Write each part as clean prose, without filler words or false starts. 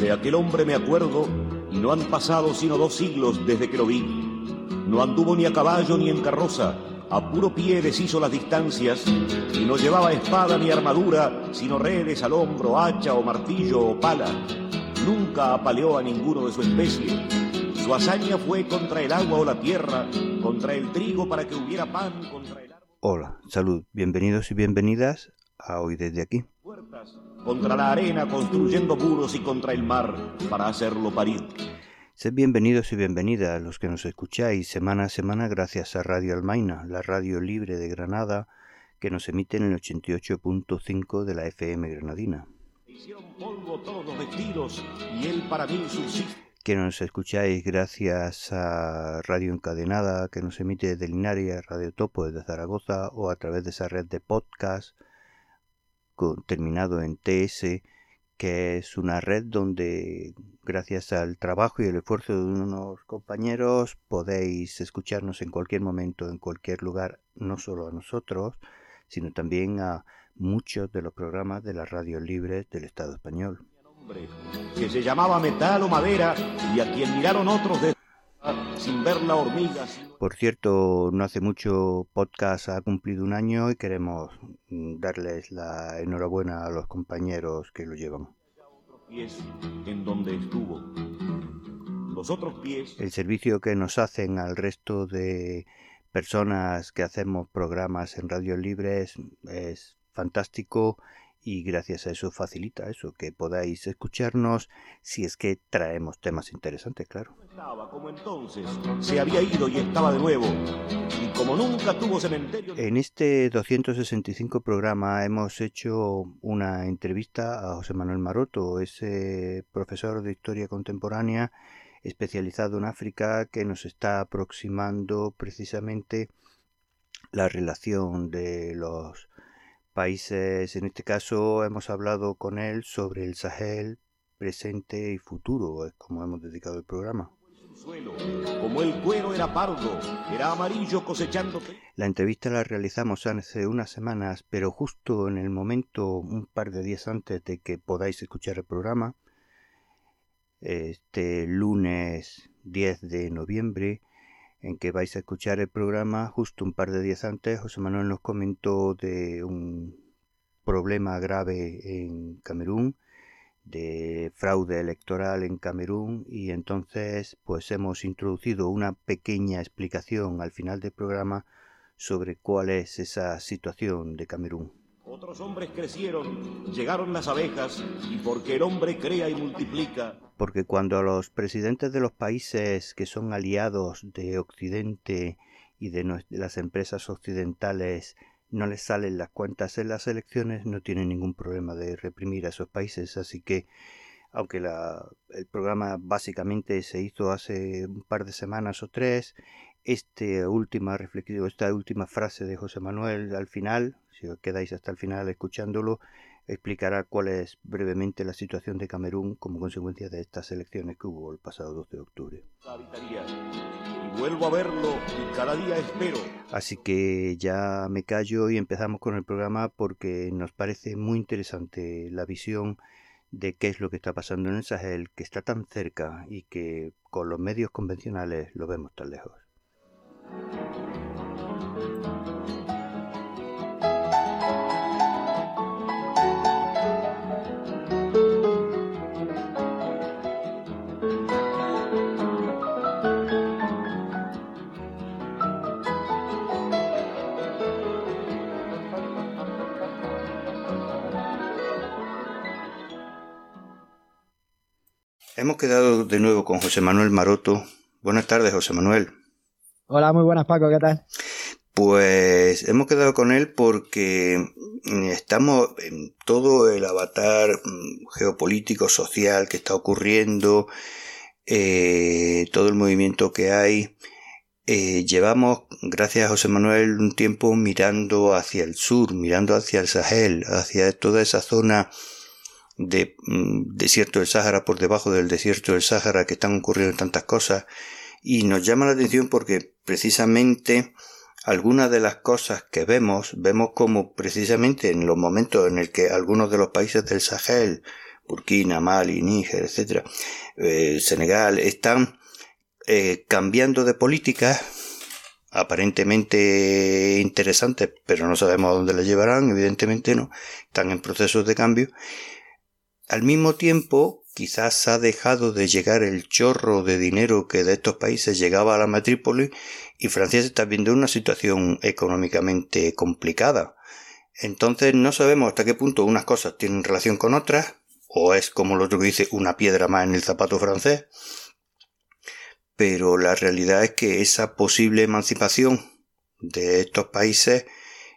De aquel hombre me acuerdo y no han pasado sino 2 siglos desde que lo vi. No anduvo ni a caballo ni en carroza, a puro pie deshizo las distancias y no llevaba espada ni armadura, sino redes al hombro, hacha o martillo o pala. Nunca apaleó a ninguno de su especie. Su hazaña fue contra el agua o la tierra, contra el trigo para que hubiera pan, contra el árbol. Hola, salud, bienvenidos y bienvenidas a Hoy Desde Aquí. Contra la arena construyendo muros y contra el mar para hacerlo parir. Sed bienvenidos y bienvenidas los que nos escucháis semana a semana gracias a Radio Almaina, la radio libre de Granada que nos emite en el 88.5 de la FM granadina. Hicieron polvo todos los vestidos y él para mí subsiste. Que nos escucháis gracias a Radio Encadenada que nos emite desde Linares, Radio Topo desde Zaragoza o a través de esa red de podcast terminado en TS, que es una red donde gracias al trabajo y el esfuerzo de unos compañeros podéis escucharnos en cualquier momento, en cualquier lugar, no solo a nosotros, sino también a muchos de los programas de las radios libres del Estado español. Que se llamaba Metal o Madera y a quien miraron otros de sin ver la hormiga. Por cierto, no hace mucho podcast ha cumplido 1 año y queremos darles la enhorabuena a los compañeros que lo llevan. Pies en donde estuvo. Los otros pies. El servicio que nos hacen al resto de personas que hacemos programas en radios libres es fantástico. Y gracias a eso facilita eso, que podáis escucharnos si es que traemos temas interesantes, claro. Estaba como entonces, se había ido y estaba de nuevo, y como nunca tuvo cementerio. En este 265 programa hemos hecho una entrevista a José Manuel Maroto, ese profesor de Historia Contemporánea especializado en África que nos está aproximando precisamente la relación de los países. En este caso hemos hablado con él sobre el Sahel presente y futuro, es como hemos dedicado el programa. Como el cuero era pardo, era amarillo cosechando. La entrevista la realizamos hace unas semanas, pero justo en el momento, un par de días antes de que podáis escuchar el programa, este lunes 10 de noviembre, en que vais a escuchar el programa, justo un par de días antes, José Manuel nos comentó de un problema grave en Camerún, de fraude electoral en Camerún, y entonces pues hemos introducido una pequeña explicación al final del programa sobre cuál es esa situación de Camerún. Otros hombres crecieron, llegaron las abejas, y porque el hombre crea y multiplica. Porque cuando a los presidentes de los países que son aliados de Occidente y de las empresas occidentales no les salen las cuentas en las elecciones, no tienen ningún problema de reprimir a esos países. Así que, aunque el programa básicamente se hizo hace un par de semanas o 3, esta última frase de José Manuel al final, si os quedáis hasta el final escuchándolo, explicará cuál es brevemente la situación de Camerún como consecuencia de estas elecciones que hubo el pasado 12 de octubre. Y vuelvo a verlo y cada día espero. Así que ya me callo y empezamos con el programa porque nos parece muy interesante la visión de qué es lo que está pasando en el Sahel, que está tan cerca y que con los medios convencionales lo vemos tan lejos. Hemos quedado de nuevo con José Manuel Maroto. Buenas tardes, José Manuel. Hola, muy buenas, Paco, ¿qué tal? Pues hemos quedado con él porque estamos en todo el avatar geopolítico, social que está ocurriendo, todo el movimiento que hay. Llevamos, gracias a José Manuel, un tiempo mirando hacia el sur, mirando hacia el Sahel, hacia toda esa zona de desierto del Sáhara, por debajo del desierto del Sáhara, que están ocurriendo tantas cosas, y nos llama la atención porque precisamente algunas de las cosas que vemos como precisamente en los momentos en el que algunos de los países del Sahel Burkina, Mali, Níger, etcétera, Senegal, están cambiando de políticas aparentemente interesantes, pero no sabemos a dónde las llevarán, evidentemente no, están en procesos de cambio. Al mismo tiempo, quizás ha dejado de llegar el chorro de dinero que de estos países llegaba a la metrópoli y Francia se está viendo en una situación económicamente complicada. Entonces no sabemos hasta qué punto unas cosas tienen relación con otras, o es como el otro que dice una piedra más en el zapato francés, pero la realidad es que esa posible emancipación de estos países,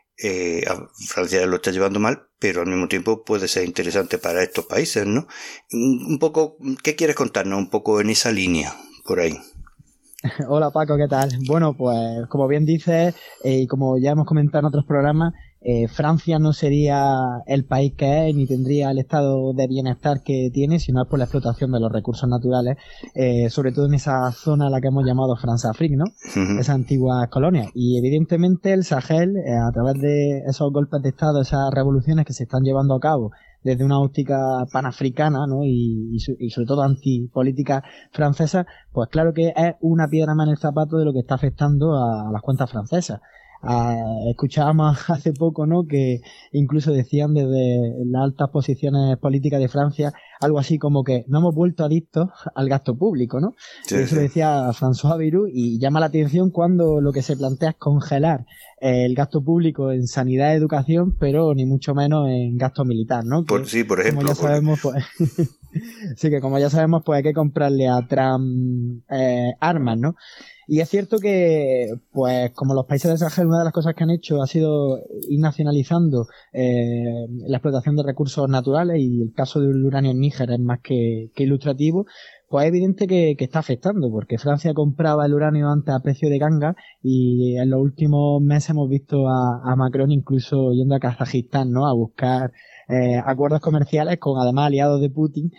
Francia lo está llevando mal, pero al mismo tiempo puede ser interesante para estos países, ¿no? Un poco, ¿qué quieres contarnos un poco en esa línea, por ahí? Hola Paco, ¿qué tal? Bueno, pues como bien dices, y como ya hemos comentado en otros programas, Francia no sería el país que es ni tendría el estado de bienestar que tiene si no es por la explotación de los recursos naturales, sobre todo en esa zona a la que hemos llamado France-Afrique, ¿no? Uh-huh. Esas antiguas colonias. Y evidentemente el Sahel, a través de esos golpes de estado, esas revoluciones que se están llevando a cabo desde una óptica panafricana, ¿no? Y sobre todo antipolítica francesa, pues claro que es una piedra más en el zapato de lo que está afectando a las cuentas francesas. Escuchábamos hace poco, ¿no?, que incluso decían desde las altas posiciones políticas de Francia algo así como que no hemos vuelto adictos al gasto público, ¿no? Sí, eso lo decía François Bayrou, y llama la atención cuando lo que se plantea es congelar el gasto público en sanidad y educación, pero ni mucho menos en gasto militar, ¿no? Por ejemplo. Como ya sabemos, pues sí, que como ya sabemos, pues hay que comprarle a Trump armas, ¿no? Y es cierto que, pues, como los países del Sahel, una de las cosas que han hecho ha sido ir nacionalizando la explotación de recursos naturales, y el caso del uranio en Níger es más que ilustrativo. Pues es evidente que está afectando, porque Francia compraba el uranio antes a precio de ganga, y en los últimos meses hemos visto a Macron incluso yendo a Kazajistán, ¿no?, a buscar acuerdos comerciales con además aliados de Putin,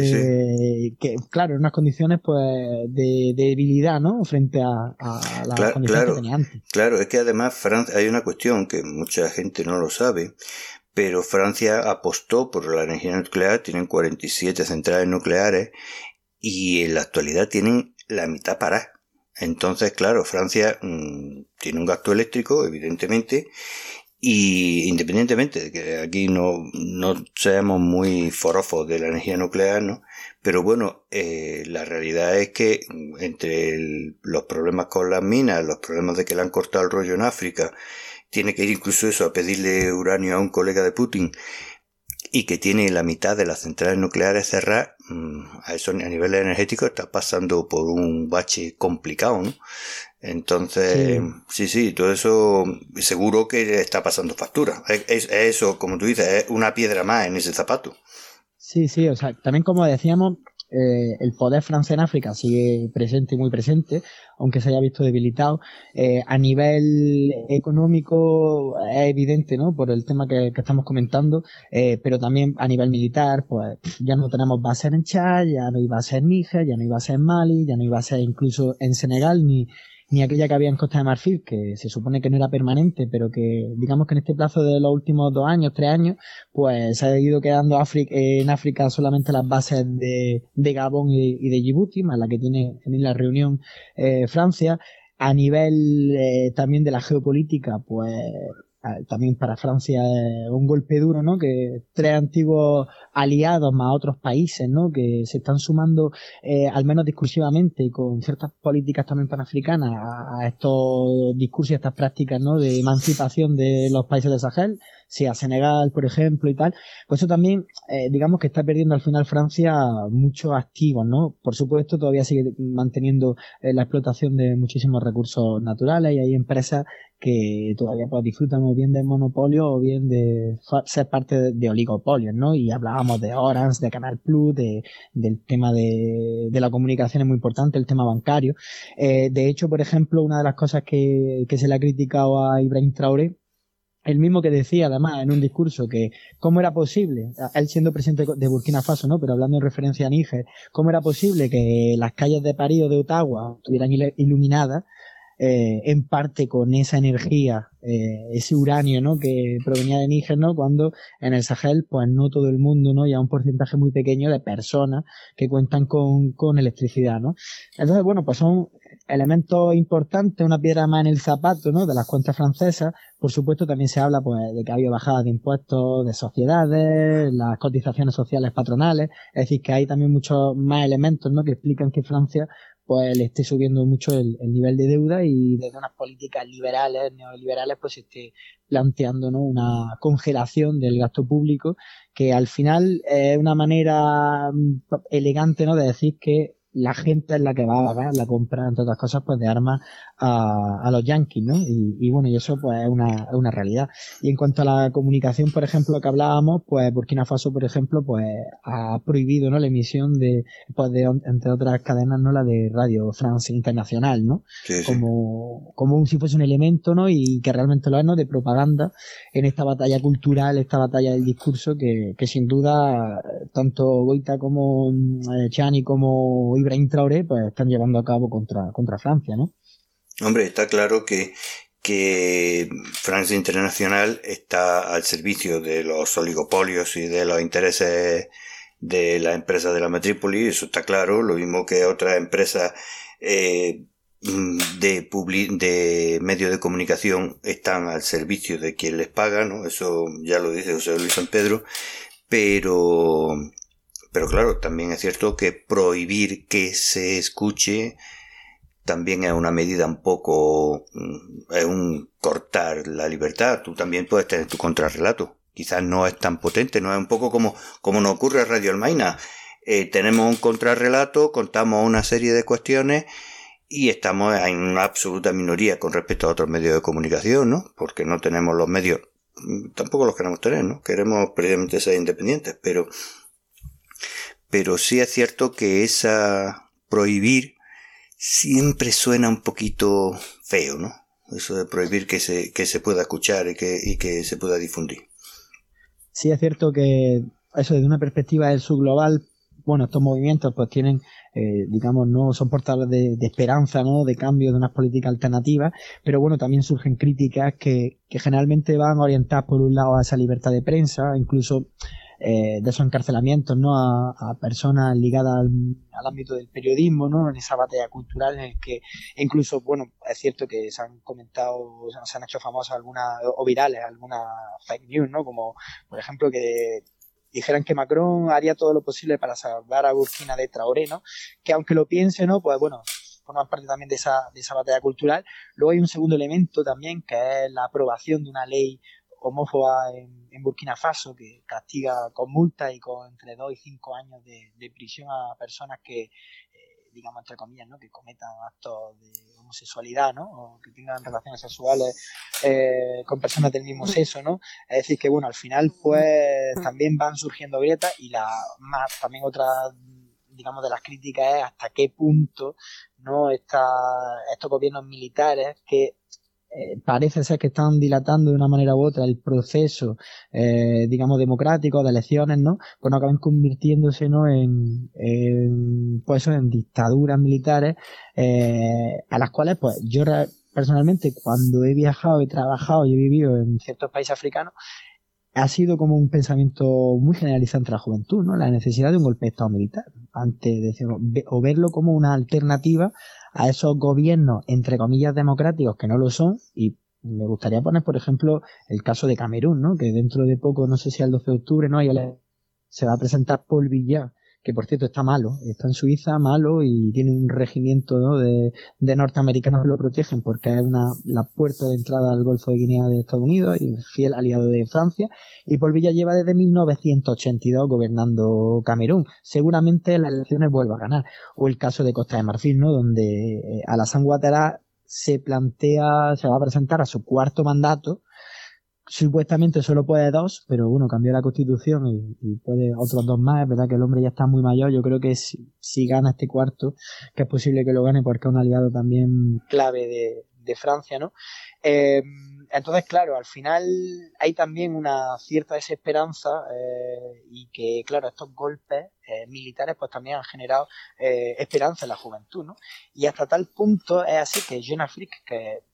que claro, en unas condiciones pues de debilidad, ¿no?, frente a las condiciones que tenía antes. Claro, es que además Francia, hay una cuestión que mucha gente no lo sabe, pero Francia apostó por la energía nuclear, tienen 47 centrales nucleares y en la actualidad tienen la mitad paradas. Entonces, claro, Francia tiene un gasto eléctrico, evidentemente, y independientemente de que aquí no seamos muy forofos de la energía nuclear, ¿no? Pero bueno, la realidad es que entre los problemas con las minas, los problemas de que le han cortado el rollo en África, tiene que ir incluso eso a pedirle uranio a un colega de Putin, y que tiene la mitad de las centrales nucleares cerradas, a eso a nivel energético está pasando por un bache complicado, ¿no? Entonces, sí, todo eso seguro que está pasando factura. Es eso, como tú dices, es una piedra más en ese zapato. Sí, o sea, también como decíamos, el poder francés en África sigue presente y muy presente, aunque se haya visto debilitado. A nivel económico es evidente, ¿no?, por el tema que estamos comentando, pero también a nivel militar, pues ya no tenemos bases en Chad, ya no hay bases en Níger, ya no hay bases en Mali, ya no hay bases incluso en Senegal, ni aquella que había en Costa de Marfil, que se supone que no era permanente, pero que digamos que en este plazo de los últimos 2 años, 3 años, pues se ha ido quedando en África solamente las bases de Gabón y de Djibouti, más la que tiene en la reunión Francia. A nivel también de la geopolítica, pues también para Francia es un golpe duro, ¿no?, que 3 antiguos aliados más otros países, ¿no?, que se están sumando al menos discursivamente y con ciertas políticas también panafricanas a estos discursos y a estas prácticas, ¿no?, de emancipación de los países del Sahel, sea Senegal, por ejemplo, y tal. Pues eso también, digamos que está perdiendo al final Francia muchos activos, ¿no? Por supuesto, todavía sigue manteniendo la explotación de muchísimos recursos naturales, y hay empresas que todavía pues disfrutan o bien de monopolio o bien de ser parte de oligopolios, ¿no? Y hablábamos de Orange, de Canal Plus, del tema de la comunicación es muy importante, el tema bancario. De hecho, por ejemplo, una de las cosas que se le ha criticado a Ibrahim Traoré, el mismo que decía además en un discurso que cómo era posible, él siendo presidente de Burkina Faso, ¿no?, pero hablando en referencia a Níger, cómo era posible que las calles de París o de Ottawa estuvieran iluminadas en parte con esa energía ese uranio, ¿no? Que provenía de Níger, ¿no? Cuando en el Sahel, pues no todo el mundo, ¿no? Y a un porcentaje muy pequeño de personas que cuentan con electricidad, ¿no? Entonces, bueno, pues son elementos importantes, una piedra más en el zapato, ¿no? De las cuentas francesas. Por supuesto, también se habla, pues, de que ha habido bajadas de impuestos de sociedades, las cotizaciones sociales patronales. Es decir, que hay también muchos más elementos, ¿no? Que explican que Francia, pues, le esté subiendo mucho el nivel de deuda y desde unas políticas liberales, neoliberales, pues se esté planteando, ¿no? Una congelación del gasto público, que al final es una manera elegante, ¿no? De decir que la gente es la que va a pagar la compra, entre otras cosas, pues de armas a los yanquis, ¿no? Y bueno, y eso pues es una realidad. Y en cuanto a la comunicación, por ejemplo, que hablábamos, pues Burkina Faso, por ejemplo, pues ha prohibido, ¿no? La emisión pues entre otras cadenas, ¿no? La de Radio France Internacional, ¿no? Sí, sí. Como si fuese un elemento, ¿no? Y que realmente lo es, ¿no? De propaganda en esta batalla cultural, esta batalla del discurso que sin duda tanto Goita como Chani como Ibrahim Traoré pues están llevando a cabo contra Francia, ¿no? Hombre, está claro que Francia Internacional está al servicio de los oligopolios y de los intereses de las empresas de la metrópoli, eso está claro, lo mismo que otras empresas de medios de comunicación están al servicio de quien les paga, ¿no? Eso ya lo dice José Luis San Pedro, pero claro, también es cierto que prohibir que se escuche también es una medida un poco, es un cortar la libertad. Tú también puedes tener tu contrarrelato. Quizás no es tan potente, no es un poco como nos ocurre a Radio Almaina. Tenemos un contrarrelato, contamos una serie de cuestiones y estamos en una absoluta minoría con respecto a otros medios de comunicación, ¿no? Porque no tenemos los medios, tampoco los queremos tener, ¿no? Queremos precisamente ser independientes, pero sí es cierto que esa prohibir siempre suena un poquito feo, ¿no? Eso de prohibir que se pueda escuchar y que se pueda difundir. Sí, es cierto que eso desde una perspectiva del subglobal, bueno, estos movimientos pues tienen, digamos, no son portadores de esperanza, ¿no? De cambio, de unas políticas alternativas, pero bueno, también surgen críticas que generalmente van orientadas por un lado a esa libertad de prensa, incluso de esos encarcelamientos, ¿no? A personas ligadas al ámbito del periodismo, ¿no? En esa batalla cultural en el que incluso, bueno, es cierto que se han comentado, se han hecho famosas algunas, o virales, algunas fake news, ¿no? Como, por ejemplo, que dijeran que Macron haría todo lo posible para salvar a Burkina de Traoré, ¿no? Que aunque lo piense, ¿no? Pues bueno, forman parte también de esa batalla cultural. Luego hay un segundo elemento también, que es la aprobación de una ley homófoba en Burkina Faso que castiga con multa y con entre 2 y 5 años de prisión a personas que, digamos, entre comillas, ¿no? Que cometan actos de homosexualidad, ¿no? O que tengan relaciones sexuales con personas del mismo sexo, ¿no? Es decir, que bueno, al final pues también van surgiendo grietas y también otra, digamos, de las críticas es hasta qué punto, ¿no? Estos gobiernos militares que parece ser que están dilatando de una manera u otra el proceso, digamos, democrático de elecciones, ¿no? Pues no acaban convirtiéndose, ¿no? Pues eso, en dictaduras militares, a las cuales, pues, yo personalmente, cuando he viajado, he trabajado y he vivido en ciertos países africanos, ha sido como un pensamiento muy generalizado entre la juventud, ¿no? La necesidad de un golpe de Estado militar, antes de decirlo, o verlo como una alternativa a esos gobiernos, entre comillas, democráticos, que no lo son. Y me gustaría poner, por ejemplo, el caso de Camerún, ¿no? Que dentro de poco, no sé si el 12 de octubre, ¿no? Se va a presentar Paul Biya, que por cierto está malo, está en Suiza, malo, y tiene un regimiento, ¿no? de norteamericanos que lo protegen porque es la puerta de entrada al Golfo de Guinea de Estados Unidos y fiel aliado de Francia. Y Paul Biya lleva desde 1982 gobernando Camerún. Seguramente las elecciones vuelva a ganar. O el caso de Costa de Marfil, ¿no? Donde Alassane Ouattara se va a presentar a su cuarto mandato. Supuestamente solo puede 2, pero bueno, cambió la constitución y puede otros 2 más. Es verdad que el hombre ya está muy mayor. Yo creo que si gana este cuarto, que es posible que lo gane porque es un aliado también clave de Francia, ¿no? Entonces, claro, al final hay también una cierta desesperanza y que, claro, estos golpes militares pues también han generado esperanza en la juventud, ¿no? Y hasta tal punto es así que Jeune Afrique, que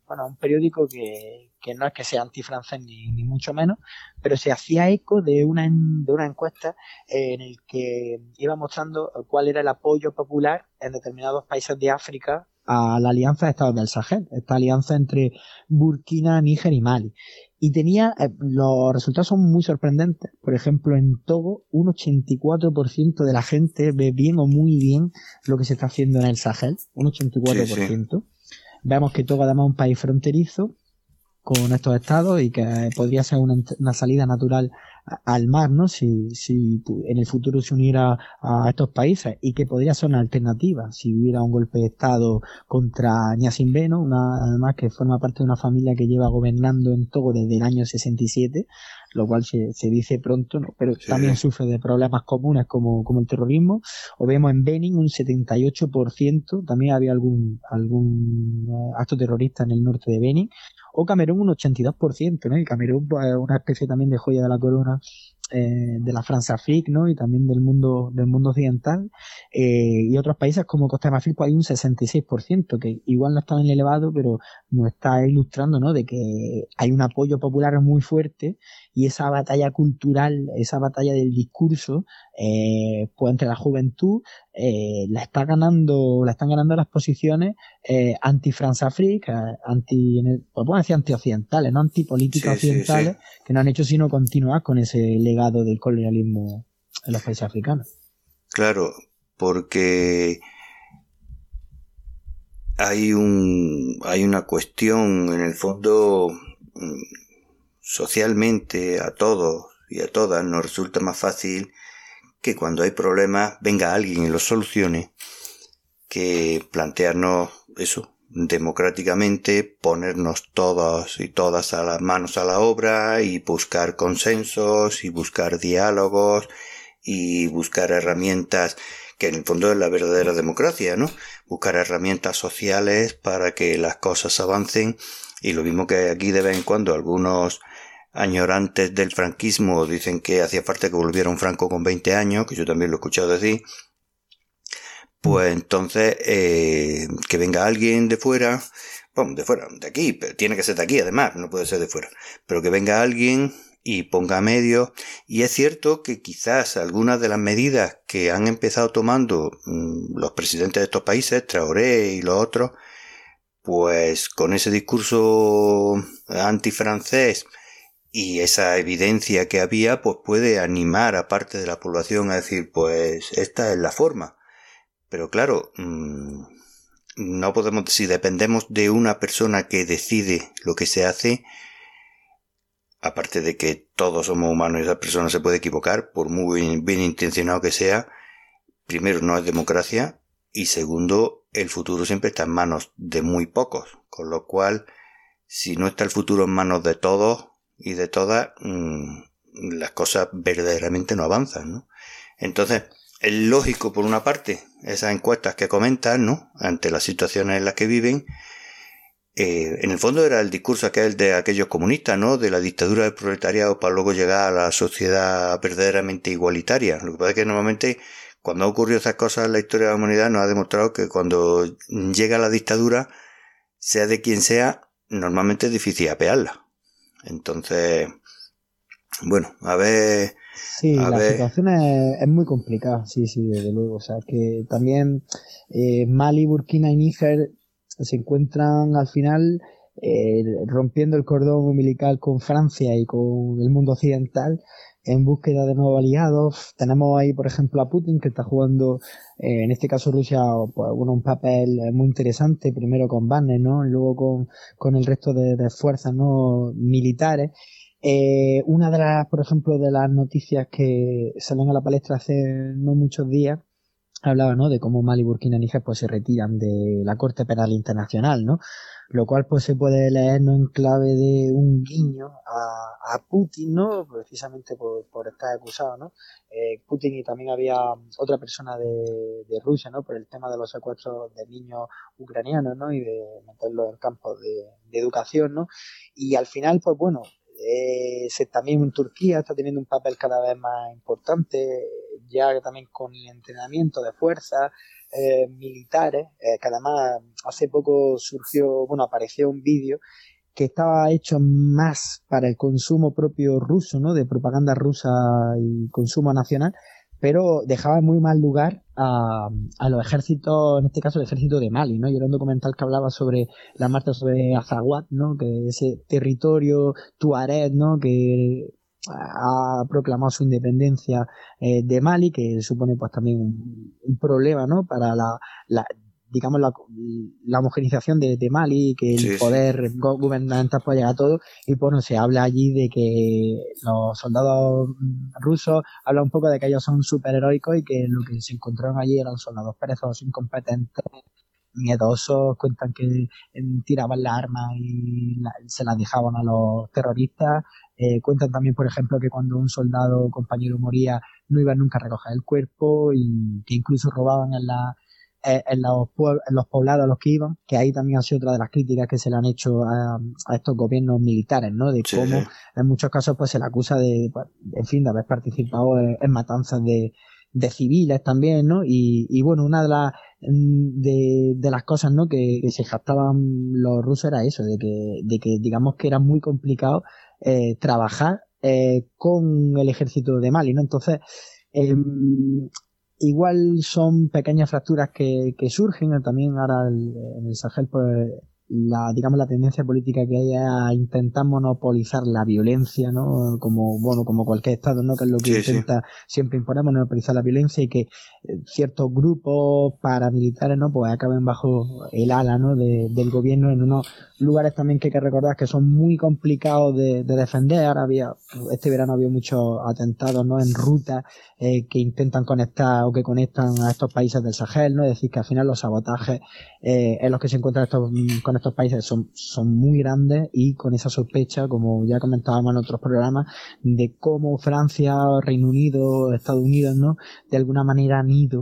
bueno, un periódico que no es que sea antifrancés ni mucho menos, pero se hacía eco de una encuesta en el que iba mostrando cuál era el apoyo popular en determinados países de África a la alianza de Estados del Sahel, esta alianza entre Burkina, Níger y Mali. Y los resultados son muy sorprendentes. Por ejemplo, en Togo, un 84% de la gente ve bien o muy bien lo que se está haciendo en el Sahel, un 84%. Sí. Vemos que Togo además es un país fronterizo con estos estados y que podría ser una salida natural al mar, ¿no? Si en el futuro se uniera a estos países, y que podría ser una alternativa si hubiera un golpe de estado contra Gnassingbé, ¿no? Además que forma parte de una familia que lleva gobernando en Togo desde el año 67, lo cual se dice pronto, ¿no? Pero sí, también sufre de problemas comunes como el terrorismo. O vemos en Benin un 78%, también había algún acto terrorista en el norte de Benin. O Camerún un 82%, ¿no? Y Camerún pues, es una especie también de joya de la corona de la France-Afrique, ¿no? Y también del mundo occidental. Y otros países como Costa de Marfil pues hay un 66%, que igual no es tan elevado, pero nos está ilustrando, ¿no? De que hay un apoyo popular muy fuerte, y esa batalla cultural, esa batalla del discurso, pues entre la juventud, están ganando las posiciones anti-France-Afrique, pues bueno, decir anti-occidentales, no antipolíticas occidentales, que no han hecho sino continuar con ese legado del colonialismo en los países africanos. Claro, porque hay una cuestión en el fondo, socialmente a todos y a todas nos resulta más fácil que cuando hay problemas venga alguien y los solucione, que plantearnos eso democráticamente, ponernos todos y todas a las manos a la obra y buscar consensos y buscar diálogos y buscar herramientas, que en el fondo es la verdadera democracia, ¿no? Buscar herramientas sociales para que las cosas avancen. Y lo mismo que aquí de vez en cuando algunos añorantes del franquismo dicen que hacía falta que volviera un Franco con 20 años, que yo también lo he escuchado decir, pues entonces que venga alguien de fuera, bueno, de aquí, pero tiene que ser de aquí además, no puede ser de fuera, pero que venga alguien y ponga medios. Y es cierto que quizás algunas de las medidas que han empezado tomando los presidentes de estos países, Traoré y los otros, pues con ese discurso antifrancés y esa evidencia que había, pues puede animar a parte de la población a decir, pues esta es la forma. Pero claro, no podemos, si dependemos de una persona que decide lo que se hace, aparte de que todos somos humanos y esa persona se puede equivocar, por muy bien intencionado que sea, primero no es democracia, y segundo, el futuro siempre está en manos de muy pocos, con lo cual, si no está el futuro en manos de todos y de todas, las cosas verdaderamente no avanzan, ¿no? Entonces, es lógico, por una parte, esas encuestas que comentan, ¿no? Ante las situaciones en las que viven. En el fondo era el discurso aquel de aquellos comunistas, ¿no? De la dictadura del proletariado para luego llegar a la sociedad verdaderamente igualitaria. Lo que pasa es que normalmente, cuando ha ocurrido esas cosas en la historia de la humanidad, nos ha demostrado que cuando llega la dictadura, sea de quien sea, normalmente es difícil apearla. Entonces, bueno, a ver... Sí, la situación es muy complicada, sí, desde luego. O sea, que también Mali, Burkina y Níger se encuentran al final rompiendo el cordón umbilical con Francia y con el mundo occidental en búsqueda de nuevos aliados. Tenemos ahí, por ejemplo, a Putin, que está jugando, en este caso Rusia, pues, bueno, un papel muy interesante, primero con Wagner, ¿no? Y luego con el resto de fuerzas, ¿no?, militares. Una de las, por ejemplo, de las noticias que salen a la palestra hace no muchos días, hablaba, ¿no?, de cómo Mali, Burkina y Níger pues se retiran de la Corte Penal Internacional, ¿no? Lo cual pues se puede leer, ¿no?, en clave de un guiño a Putin, ¿no?, precisamente por estar acusado, ¿no? Putin, y también había otra persona de Rusia, ¿no?, por el tema de los secuestros de niños ucranianos, ¿no?, y de meterlos en campos de educación, ¿no? Y al final, pues bueno, también Turquía está teniendo un papel cada vez más importante, ya también con el entrenamiento de fuerza, militares, que además hace poco apareció un vídeo que estaba hecho más para el consumo propio ruso, ¿no? De propaganda rusa y consumo nacional, pero dejaba en muy mal lugar a los ejércitos, en este caso el ejército de Mali, ¿no? Y era un documental que hablaba sobre la marcha sobre Azawad, ¿no? Que ese territorio tuareg, ¿no? Que ha proclamado su independencia de Mali, que supone pues también un problema, ¿no? Para digamos la homogenización de Mali, que el poder gubernamental pueda llegar a todo, y bueno, se habla allí de que los soldados rusos hablan un poco de que ellos son superheroicos y que lo que se encontraron allí eran soldados perezosos, incompetentes, miedosos, cuentan que tiraban las armas y se las dejaban a los terroristas, cuentan también, por ejemplo, que cuando un soldado o compañero moría no iban nunca a recoger el cuerpo y que incluso robaban en los poblados a los que iban, que ahí también ha sido otra de las críticas que se le han hecho a estos gobiernos militares, ¿no? De cómo en muchos casos pues se le acusa de haber participado en matanzas de civiles también, ¿no? Y bueno, una de las cosas, ¿no? que se jactaban los rusos era eso, de que digamos que era muy complicado trabajar con el ejército de Mali, ¿no? Entonces igual son pequeñas fracturas que surgen también ahora en el Sahel, pues la tendencia política que hay a intentar monopolizar la violencia, ¿no? Como cualquier estado, ¿no? Que es lo que intenta siempre imponer, monopolizar la violencia, y que ciertos grupos paramilitares, ¿no? Pues acaben bajo el ala, ¿no? del gobierno, en unos lugares también que hay que recordar que son muy complicados de defender. Ahora este verano había muchos atentados, ¿no? En ruta que intentan conectar o que conectan a estos países del Sahel, ¿no? Es decir, que al final los sabotajes en los que se encuentran con estos países son muy grandes, y con esa sospecha, como ya comentábamos en otros programas, de cómo Francia, Reino Unido, Estados Unidos, ¿no? De alguna manera han ido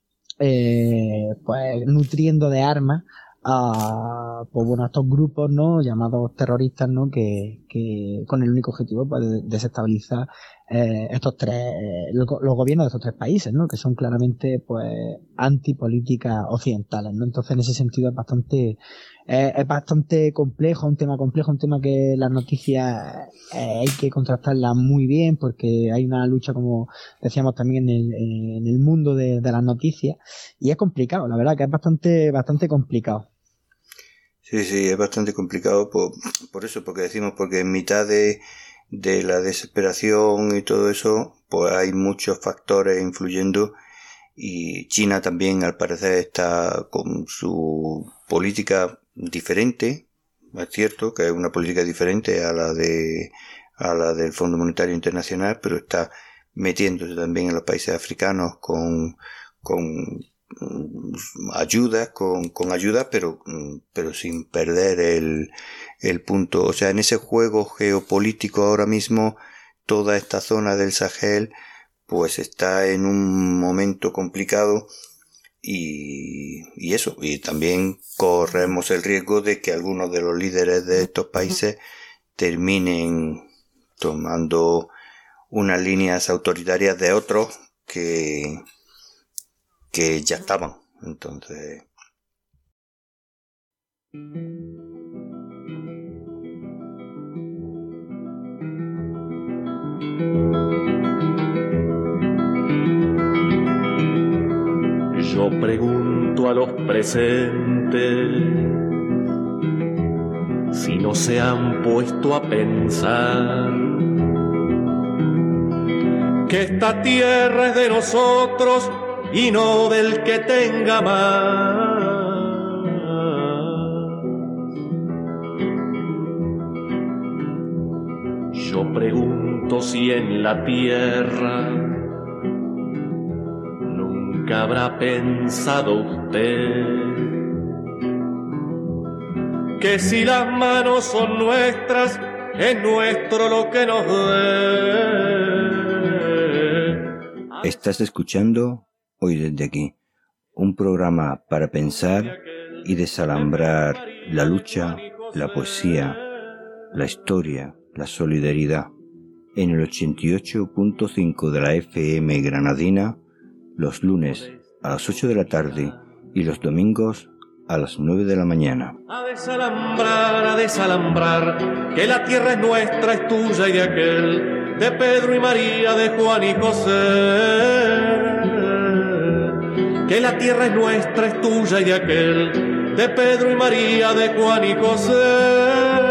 pues nutriendo de armas a estos grupos, ¿no? Llamados terroristas, ¿no? Que con el único objetivo pues, de desestabilizar los gobiernos de estos tres países, ¿no? Que son claramente pues antipolíticas occidentales, ¿no? Entonces, en ese sentido es bastante complejo, un tema que las noticias hay que contrastarlas muy bien, porque hay una lucha, como decíamos también, en el mundo de las noticias, y es complicado, la verdad que es bastante complicado. Sí, es bastante complicado por eso, porque en mitad de la desesperación y todo eso, pues hay muchos factores influyendo, y China también al parecer está con su política diferente. Es cierto que es una política diferente a la del Fondo Monetario Internacional, pero está metiéndose también en los países africanos con ayuda, pero sin perder el punto. O sea, en ese juego geopolítico ahora mismo, toda esta zona del Sahel pues está en un momento complicado, y eso, y también corremos el riesgo de que algunos de los líderes de estos países terminen tomando unas líneas autoritarias de otros que ya estaban. Entonces, yo pregunto a los presentes si no se han puesto a pensar que esta tierra es de nosotros y no del que tenga más. Yo pregunto si en la tierra nunca habrá pensado usted que si las manos son nuestras, es nuestro lo que nos dé. Estás escuchando Hoy desde aquí, un programa para pensar y desalambrar la lucha, la poesía, la historia, la solidaridad, en el 88.5 de la FM granadina, los lunes a las 8 de la tarde y los domingos a las 9 de la mañana. A desalambrar, que la tierra es nuestra, es tuya y de aquel, de Pedro y María, de Juan y José. Que la tierra es nuestra, es tuya y de aquel, de Pedro y María, de Juan y José.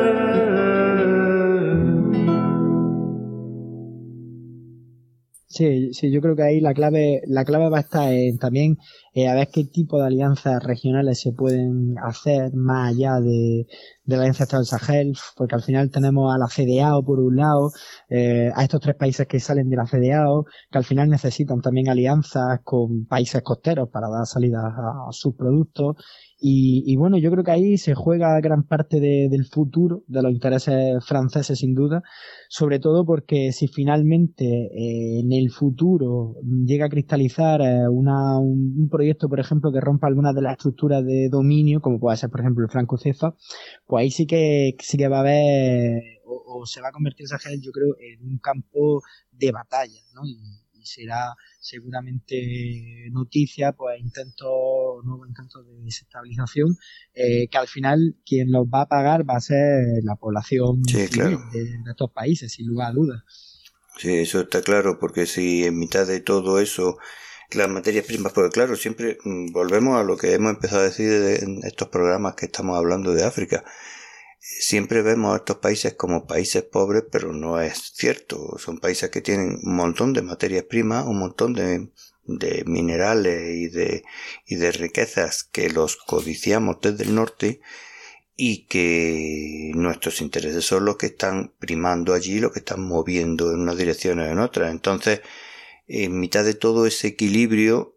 Sí, yo creo que ahí la clave va a estar en también a ver qué tipo de alianzas regionales se pueden hacer más allá de la Alianza Estado del Sahel, porque al final tenemos a la CEDEAO por un lado, a estos 3 países que salen de la CEDEAO, que al final necesitan también alianzas con países costeros para dar salida a sus productos. Y bueno, yo creo que ahí se juega gran parte del futuro de los intereses franceses, sin duda, sobre todo porque si finalmente en el futuro llega a cristalizar un proyecto, por ejemplo, que rompa algunas de las estructuras de dominio, como puede ser, por ejemplo, el Franco-CFA, pues ahí sí que va a haber, o se va a convertir Sahel, yo creo, en un campo de batalla, ¿no? Y será seguramente noticia, pues nuevos intentos de desestabilización, que al final quien los va a pagar va a ser la población sí, claro, de estos países, sin lugar a dudas. Sí, eso está claro, porque si en mitad de todo eso las materias primas, porque claro, siempre volvemos a lo que hemos empezado a decir en estos programas que estamos hablando de África. Siempre vemos a estos países como países pobres, pero no es cierto. Son países que tienen un montón de materias primas, un montón de minerales y de riquezas que los codiciamos desde el norte, y que nuestros intereses son los que están primando allí, los que están moviendo en unas direcciones o en otras. Entonces, en mitad de todo ese equilibrio,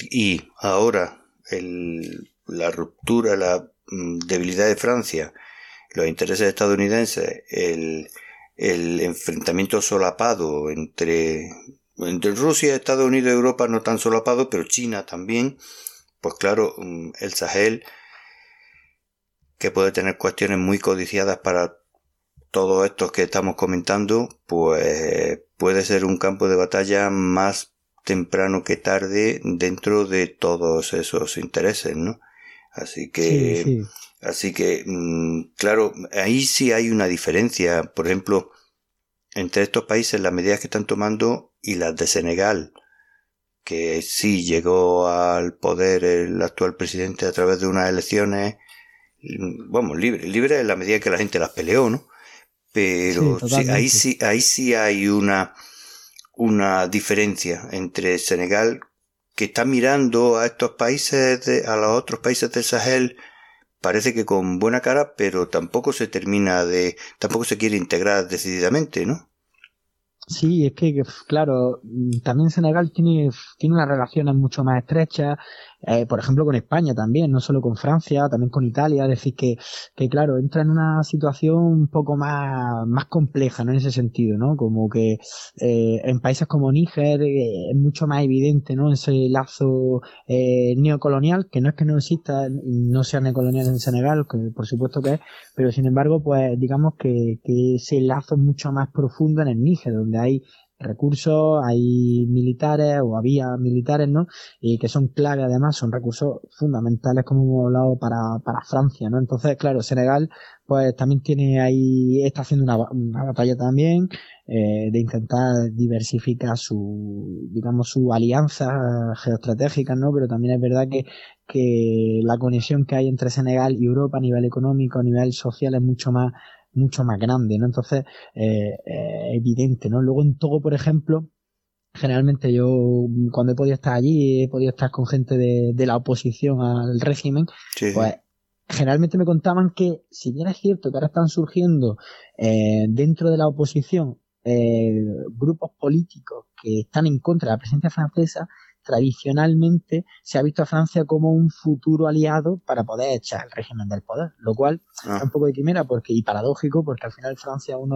la ruptura, la debilidad de Francia, los intereses estadounidenses, el enfrentamiento solapado entre Rusia, Estados Unidos y Europa, no tan solapado, pero China también, pues claro, el Sahel, que puede tener cuestiones muy codiciadas para todos estos que estamos comentando, pues puede ser un campo de batalla más temprano que tarde dentro de todos esos intereses, ¿no? Así que claro, ahí sí hay una diferencia, por ejemplo, entre estos países, las medidas que están tomando y las de Senegal, que sí llegó al poder el actual presidente a través de unas elecciones, vamos, libre en la medida que la gente las peleó, ¿no? Pero sí, ahí sí hay una diferencia entre Senegal, que está mirando a estos países, a los otros países del Sahel, parece que con buena cara, pero tampoco se quiere integrar decididamente, ¿no? Sí, es que, claro, también Senegal tiene unas relaciones mucho más estrechas, por ejemplo con España también, no solo con Francia, también con Italia, es decir que claro, entra en una situación un poco más compleja, ¿no? En ese sentido, ¿no? Como que en países como Níger es mucho más evidente, ¿no? Ese lazo neocolonial, que no es que no exista, no sea neocolonial en Senegal, que por supuesto que es, pero sin embargo, pues digamos que ese lazo es mucho más profundo en el Níger, donde hay recursos, hay militares o había militares, ¿no? Y que son clave, además, son recursos fundamentales, como hemos hablado, para Francia, ¿no? Entonces, claro, Senegal pues también está haciendo una batalla también de intentar diversificar su alianza geoestratégica, ¿no? Pero también es verdad que la conexión que hay entre Senegal y Europa a nivel económico, a nivel social, es mucho más grande, ¿no? Entonces, evidente, ¿no? Luego en Togo, por ejemplo, generalmente yo, cuando he podido estar allí, he podido estar con gente de la oposición al régimen, sí. Pues generalmente me contaban que, si bien es cierto que ahora están surgiendo dentro de la oposición grupos políticos que están en contra de la presidencia francesa, tradicionalmente se ha visto a Francia como un futuro aliado para poder echar el régimen del poder, lo cual es un poco de quimera y paradójico, porque al final Francia es uno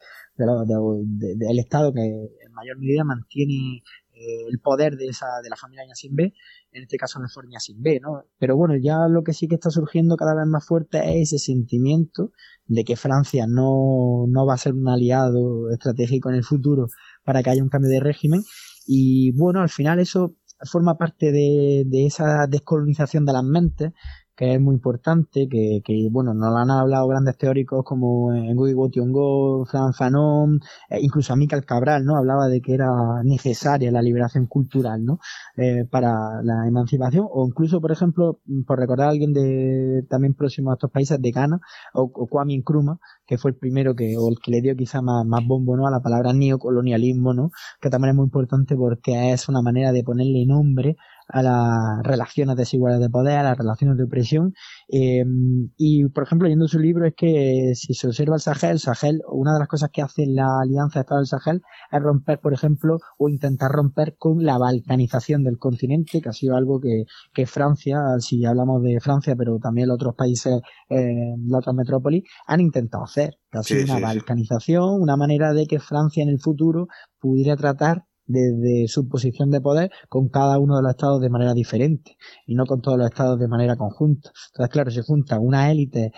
del Estado que en mayor medida mantiene el poder de la familia Gnassingbé, en este caso de Fort Gnassingbé, ¿no? Pero bueno, ya lo que sí que está surgiendo cada vez más fuerte es ese sentimiento de que Francia no va a ser un aliado estratégico en el futuro para que haya un cambio de régimen. Y bueno, al final eso forma parte de esa descolonización de las mentes, que es muy importante, que bueno, nos lo han hablado grandes teóricos como Ngugi Thiong'o, Frantz Fanon, incluso Amílcar Cabral, ¿no? Hablaba de que era necesaria la liberación cultural, ¿no? Para la emancipación, o incluso, por ejemplo, por recordar a alguien también próximo a estos países, de Ghana, o Kwame Nkrumah, que fue el primero o el que le dio quizá más bombo, ¿no? A la palabra neocolonialismo, ¿no? Que también es muy importante porque es una manera de ponerle nombre a las relaciones desiguales de poder, a las relaciones de opresión, y por ejemplo, leyendo su libro, es que si se observa el Sahel, una de las cosas que hace la Alianza de Estados del Sahel es romper, por ejemplo, o intentar romper con la balcanización del continente, que ha sido algo que Francia, si hablamos de Francia, pero también los otros países, las otras metrópolis, han intentado hacer, que ha sido una balcanización, una manera de que Francia en el futuro pudiera tratar desde su posición de poder con cada uno de los estados de manera diferente y no con todos los estados de manera conjunta. Entonces, claro, se junta una élite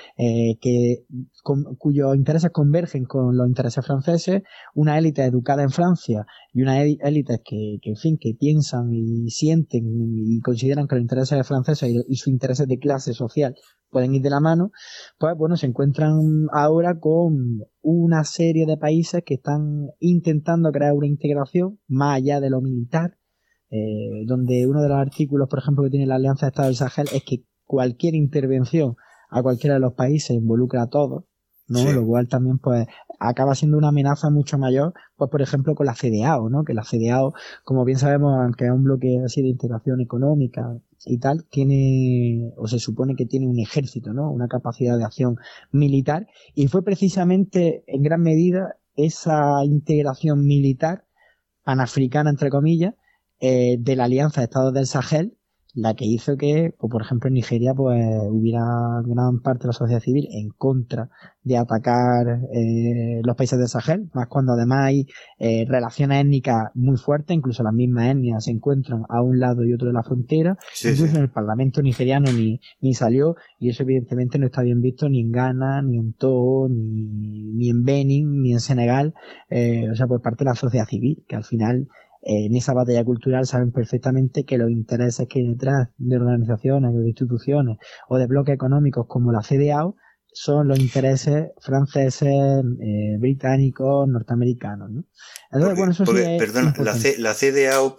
cuyos intereses convergen con los intereses franceses, una élite educada en Francia y una élite que en fin, que piensan y sienten y consideran que los intereses franceses y sus intereses de clase social pueden ir de la mano. Pues bueno, se encuentran ahora con una serie de países que están intentando crear una integración más allá de lo militar, donde uno de los artículos, por ejemplo, que tiene la Alianza de Estados del Sahel es que cualquier intervención a cualquiera de los países involucra a todos, ¿no? Sí. Lo cual también pues acaba siendo una amenaza mucho mayor, pues por ejemplo con la CEDEAO, ¿no? Que la CEDEAO, como bien sabemos, aunque es un bloque así de integración económica y tal, tiene, o se supone que tiene un ejército, ¿no? Una capacidad de acción militar, y fue precisamente en gran medida esa integración militar panafricana, entre comillas, de la Alianza de Estados del Sahel, la que hizo que, pues, por ejemplo, en Nigeria pues hubiera gran parte de la sociedad civil en contra de atacar los países del Sahel, más cuando además hay relaciones étnicas muy fuertes, incluso las mismas etnias se encuentran a un lado y otro de la frontera, incluso en el Parlamento nigeriano ni salió, y eso evidentemente no está bien visto ni en Ghana, ni en Togo, ni en Benin, ni en Senegal, o sea, por parte de la sociedad civil, que al final en esa batalla cultural saben perfectamente que los intereses que hay detrás de organizaciones o de instituciones o de bloques económicos como la CEDEAO son los intereses franceses, británicos, norteamericanos, ¿no? Entonces, bueno, eso sí es perdón, la CEDEAO,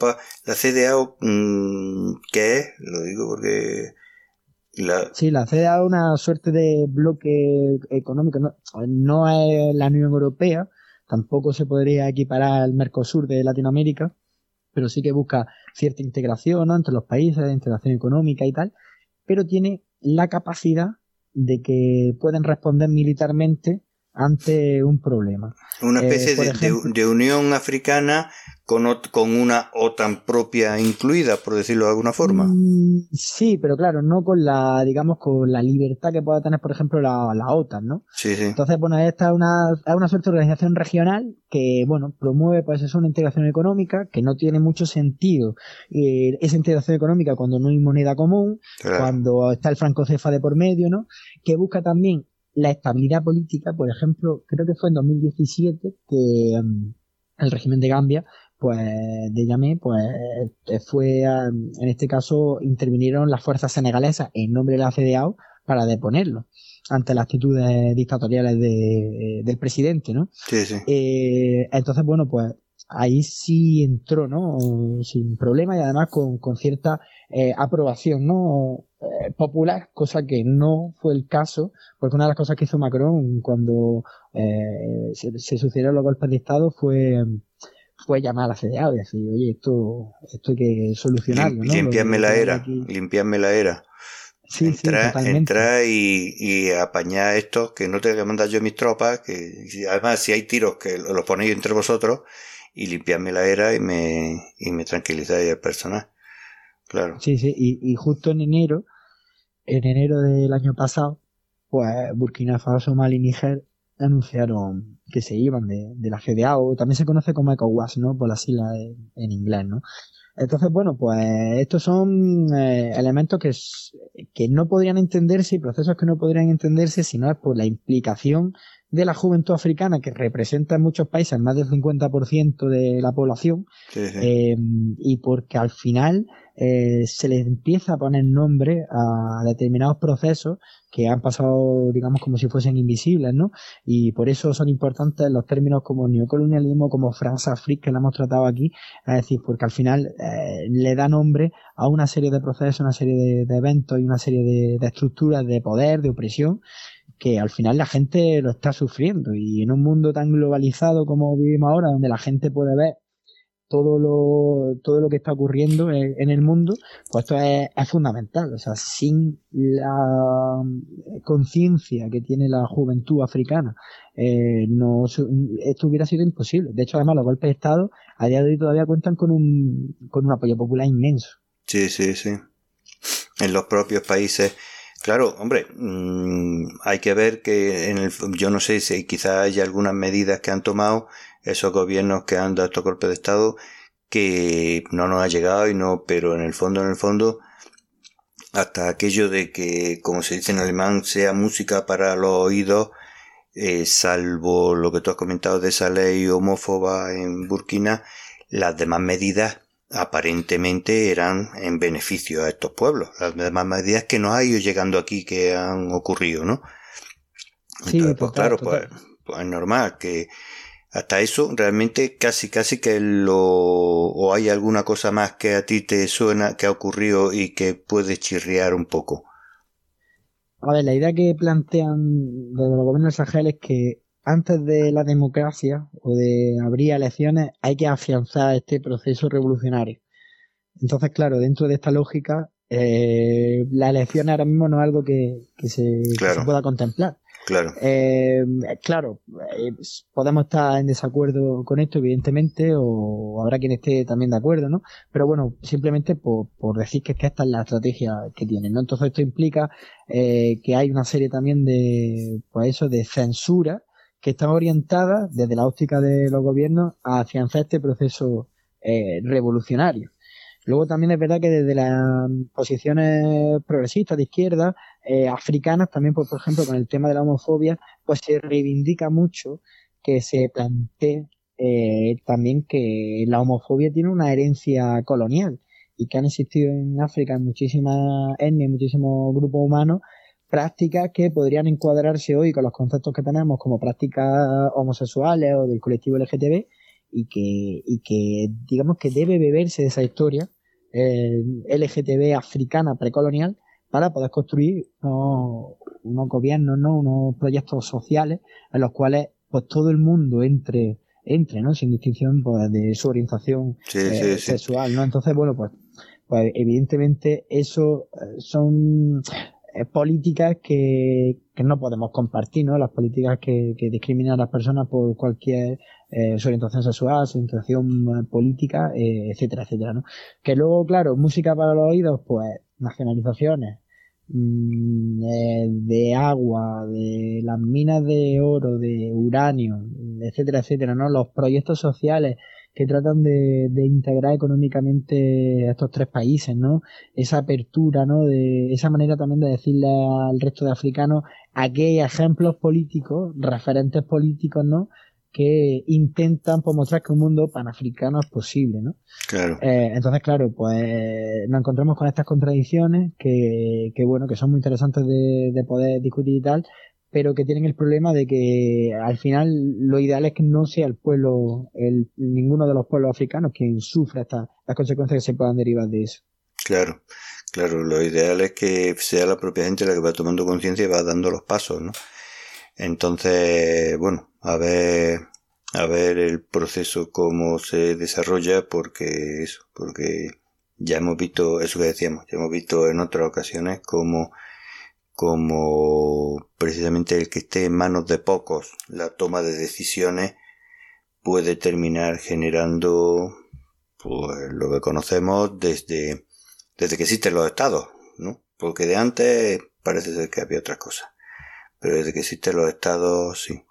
¿qué es? Lo digo porque Sí, la CEDEAO es una suerte de bloque económico, no es la Unión Europea. Tampoco se podría equiparar al Mercosur de Latinoamérica, pero sí que busca cierta integración, ¿no? Entre los países, integración económica y tal, pero tiene la capacidad de que pueden responder militarmente ante un problema. Una especie de Unión Africana con una OTAN propia incluida, por decirlo de alguna forma. Sí, pero claro, no con la, digamos, con la libertad que pueda tener, por ejemplo, la OTAN, ¿no? Sí. Entonces, bueno, esta es una suerte de organización regional que, bueno, promueve, pues eso, una integración económica que no tiene mucho sentido. Esa integración económica cuando no hay moneda común, claro, cuando está el franco cefa de por medio, ¿no? Que busca también la estabilidad política. Por ejemplo, creo que fue en 2017 que el régimen de Gambia, pues de Jammeh, pues en este caso intervinieron las fuerzas senegalesas en nombre de la CEDEAO para deponerlo ante las actitudes dictatoriales del presidente, ¿no? Sí. Entonces, bueno, pues ahí sí entró, ¿no? Sin problema y además con cierta aprobación, ¿no? Popular, cosa que no fue el caso, porque una de las cosas que hizo Macron cuando se sucedieron los golpes de Estado fue llamar a la CEDEAO y decir, oye, esto hay que solucionarlo, ¿no? Limpiarme la era. Sí, entrar y apañar estos, que no tenga que mandar yo mis tropas, que además si hay tiros que los ponéis entre vosotros, y limpiarme la era y me tranquilizáis el personal. Claro. Sí, y justo en enero del año pasado, pues Burkina Faso, Mali y Níger anunciaron que se iban de la CEDEAO, también se conoce como ECOWAS, ¿no? Por las siglas en inglés, ¿no? Entonces, bueno, pues estos son elementos que no podrían entenderse y procesos que no podrían entenderse si no es por la implicación de la juventud africana, que representa en muchos países más del 50% de la población, Sí, sí. y porque al final se les empieza a poner nombre a determinados procesos que han pasado, digamos, como si fuesen invisibles, ¿no? Y por eso son importantes los términos como neocolonialismo, como France-Afrique, que la hemos tratado aquí, es decir, porque al final le da nombre a una serie de procesos, una serie de eventos y una serie de estructuras de poder, de opresión, que al final la gente lo está sufriendo. Y en un mundo tan globalizado como vivimos ahora, donde la gente puede ver todo lo que está ocurriendo en el mundo, pues esto es fundamental. O sea, sin la conciencia que tiene la juventud africana, esto hubiera sido imposible. De hecho, además, los golpes de Estado a día de hoy todavía cuentan con un apoyo popular inmenso. Sí, sí, sí. En los propios países. Claro, hombre, hay que ver que yo no sé si quizás haya algunas medidas que han tomado esos gobiernos que han dado estos golpes de Estado que no nos ha llegado pero en el fondo, hasta aquello de que, como se dice en alemán, sea música para los oídos, salvo lo que tú has comentado de esa ley homófoba en Burkina, las demás medidas aparentemente eran en beneficio a estos pueblos. Las demás medidas que nos ha ido llegando aquí, que han ocurrido, ¿no? Entonces, Sí, pues total, claro, total. pues es normal que hasta eso realmente casi que o hay alguna cosa más que a ti te suena que ha ocurrido y que puedes chirriar un poco. A ver, la idea que plantean desde los gobiernos del Sahel es que antes de la democracia o de abrir elecciones hay que afianzar este proceso revolucionario. Entonces, claro, dentro de esta lógica, la elección ahora mismo no es algo que se Claro, pueda contemplar. claro. Claro, podemos estar en desacuerdo con esto, evidentemente, o habrá quien esté también de acuerdo, ¿no? Pero bueno, simplemente por decir que esta es la estrategia que tienen, ¿no? Entonces esto implica que hay una serie también de censura que están orientadas desde la óptica de los gobiernos a afianzar este proceso revolucionario. Luego también es verdad que desde las posiciones progresistas de izquierda, africanas, también por ejemplo con el tema de la homofobia, pues se reivindica mucho que se plantee también que la homofobia tiene una herencia colonial y que han existido en África en muchísimas etnias, muchísimos grupos humanos, prácticas que podrían encuadrarse hoy con los conceptos que tenemos como prácticas homosexuales o del colectivo LGTB, y que digamos que debe beberse de esa historia LGTB africana precolonial para poder construir unos gobiernos, ¿no? Unos proyectos sociales en los cuales pues todo el mundo entre, ¿no? Sin distinción pues, de su orientación Sí. sexual, ¿no? Entonces, bueno, pues evidentemente eso son políticas que no podemos compartir, ¿no? Las políticas que discriminan a las personas por cualquier su orientación sexual, su orientación política, etcétera, etcétera, ¿no? Que luego, claro, música para los oídos, pues nacionalizaciones de agua, de las minas de oro, de uranio, etcétera, etcétera, ¿no? Los proyectos sociales que tratan de integrar económicamente a estos tres países, ¿no? Esa apertura, ¿no? De esa manera también de decirle al resto de africanos aquí hay ejemplos políticos, referentes políticos, ¿no? Que intentan pues, mostrar que un mundo panafricano es posible, ¿no? Claro. Entonces, claro, pues nos encontramos con estas contradicciones que bueno, que son muy interesantes de poder discutir y tal, pero que tienen el problema de que al final lo ideal es que no sea el pueblo, ninguno de los pueblos africanos quien sufra las consecuencias que se puedan derivar de eso. Claro, lo ideal es que sea la propia gente la que va tomando conciencia y va dando los pasos, ¿no? Entonces, bueno, a ver el proceso cómo se desarrolla, porque ya hemos visto eso que decíamos, ya hemos visto en otras ocasiones como precisamente el que esté en manos de pocos la toma de decisiones puede terminar generando pues lo que conocemos desde que existen los estados, ¿no? Porque de antes parece ser que había otras cosas, pero desde que existen los estados, sí.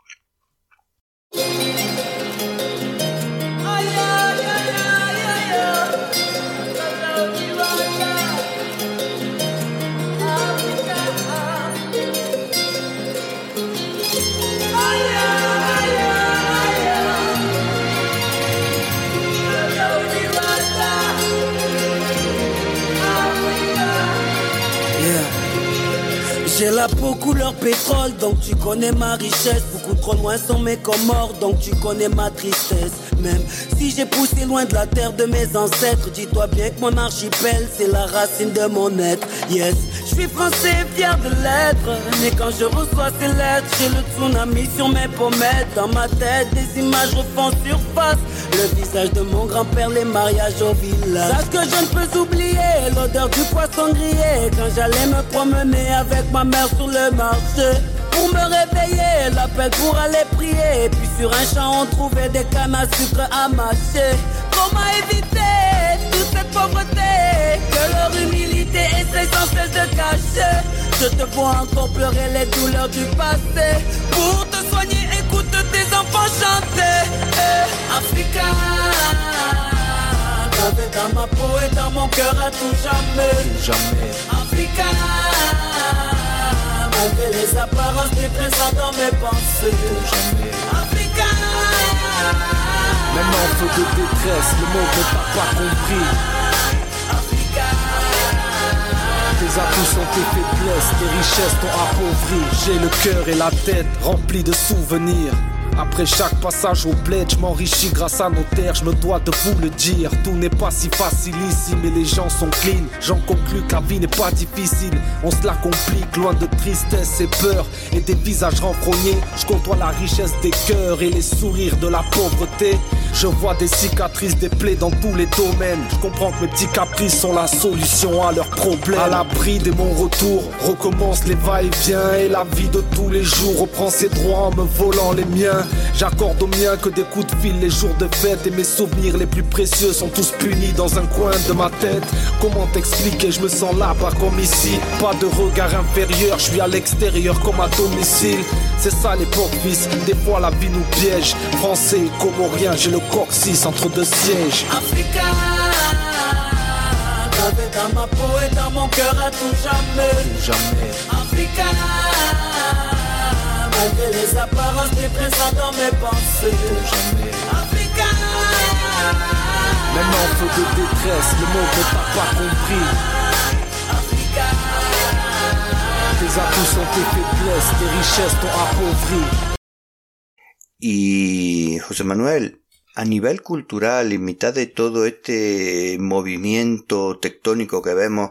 la peau couleur pétrole, donc tu connais ma richesse. Beaucoup trop loin sont mes Comores, donc tu connais ma tristesse. Même si j'ai poussé loin de la terre de mes ancêtres, dis-toi bien que mon archipel c'est la racine de mon être. Yes, je suis français, fier de l'être. Mais quand je reçois ces lettres, j'ai le tsunami sur mes pommettes. Dans ma tête, des images refont surface. Le visage de mon grand-père, les mariages au village. Sache que je ne peux oublier l'odeur du poisson grillé quand j'allais me promener avec ma mère sur le marché. Pour me réveiller, l'appel pour aller prier. Et puis sur un champ on trouvait des cannes à sucre à mâcher. Comment éviter toute cette pauvreté que leur humilité essaie sans cesse de cacher? Je te vois encore pleurer les douleurs du passé. Pour te soigner, écoute tes enfants chanter. Africa, gravé dans ma peau et dans mon cœur à tout jamais. Africa, malgré les apparences, t'es présent dans mes pensées. Africa, même en feu de détresse, le monde ne t'a pas compris. Africa, tes atouts sont tes faiblesses, tes richesses t'ont appauvri. J'ai le cœur et la tête remplis de souvenirs. Après chaque passage au bled, je m'enrichis grâce à nos terres, je me dois de vous le dire. Tout n'est pas si facile ici, mais les gens sont clean. J'en conclus que la vie n'est pas difficile. On se la complique, loin de tristesse et peur et des visages renfrognés. Je côtoie la richesse des cœurs et les sourires de la pauvreté. Je vois des cicatrices, des plaies dans tous les domaines. Je comprends que mes petits caprices sont la solution à leurs problèmes. À l'abri de mon retour, recommence les va-et-vient. Et la vie de tous les jours reprend ses droits en me volant les miens. J'accorde aux miens que des coups de fil les jours de fête. Et mes souvenirs les plus précieux sont tous punis dans un coin de ma tête. Comment t'expliquer, je me sens là-bas comme ici. Pas de regard inférieur, je suis à l'extérieur comme à domicile. C'est ça l'époque fils, des fois la vie nous piège. Français et comorien, j'ai le coccyx entre deux sièges. Africa, gravé dans ma peau et dans mon cœur à tout jamais. Africa, malgré les apparences, t'es présent dans mes pensées. Africa, même en feu de détresse, le monde ne t'a pas compris. Africa, tes atouts sont tes faiblesses, tes richesses t'ont appauvri. Y José Manuel, a nivel cultural, en mitad de todo este movimiento tectónico que vemos,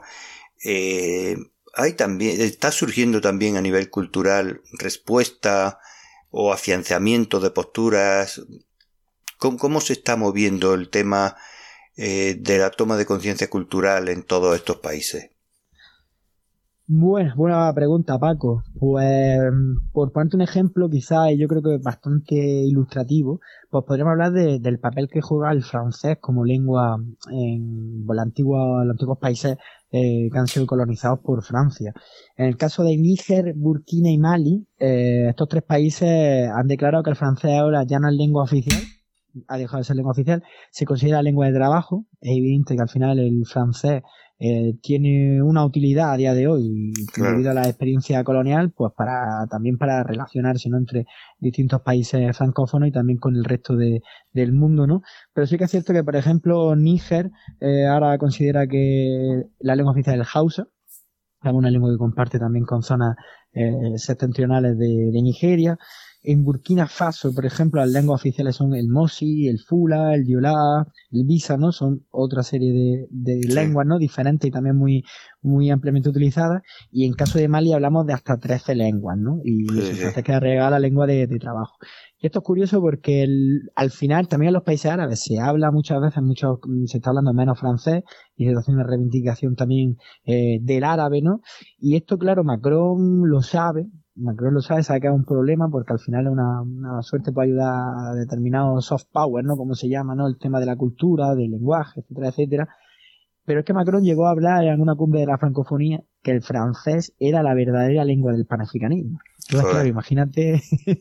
está surgiendo también a nivel cultural respuesta o afianzamiento de posturas. ¿Cómo se está moviendo el tema de la toma de conciencia cultural en todos estos países? Bueno, buena pregunta, Paco. Pues, por ponerte un ejemplo, quizás, y yo creo que es bastante ilustrativo, pues podríamos hablar del papel que juega el francés como lengua en los antiguos países que han sido colonizados por Francia. En el caso de Níger, Burkina y Mali, estos tres países han declarado que el francés ahora ya no es lengua oficial, ha dejado de ser lengua oficial, se considera lengua de trabajo. Es evidente que al final el francés tiene una utilidad a día de hoy, claro, debido a la experiencia colonial, pues también para relacionarse, ¿no?, entre distintos países francófonos y también con el resto del mundo, ¿no? Pero sí que es cierto que, por ejemplo, Níger ahora considera que la lengua oficial es el Hausa, es una lengua que comparte también con zonas septentrionales de Nigeria. En Burkina Faso, por ejemplo, las lenguas oficiales son el Mosi, el Fula, el Diola, el Bisa, ¿no? Son otra serie de lenguas, ¿no?, diferentes y también muy, muy ampliamente utilizadas. Y en caso de Mali hablamos de hasta 13 lenguas, ¿no? Y se queda regada la lengua de trabajo. Y esto es curioso porque al final también en los países árabes se habla muchas veces, se está hablando menos francés y se está haciendo una reivindicación también del árabe, ¿no? Y esto, claro, Macron lo sabe, sabe que es un problema porque al final es una suerte para ayudar a determinados soft power, ¿no?, como se llama, ¿no?, el tema de la cultura, del lenguaje, etcétera, etcétera. Pero es que Macron llegó a hablar en una cumbre de la francofonía que el francés era la verdadera lengua del panafricanismo. Entonces, claro, imagínate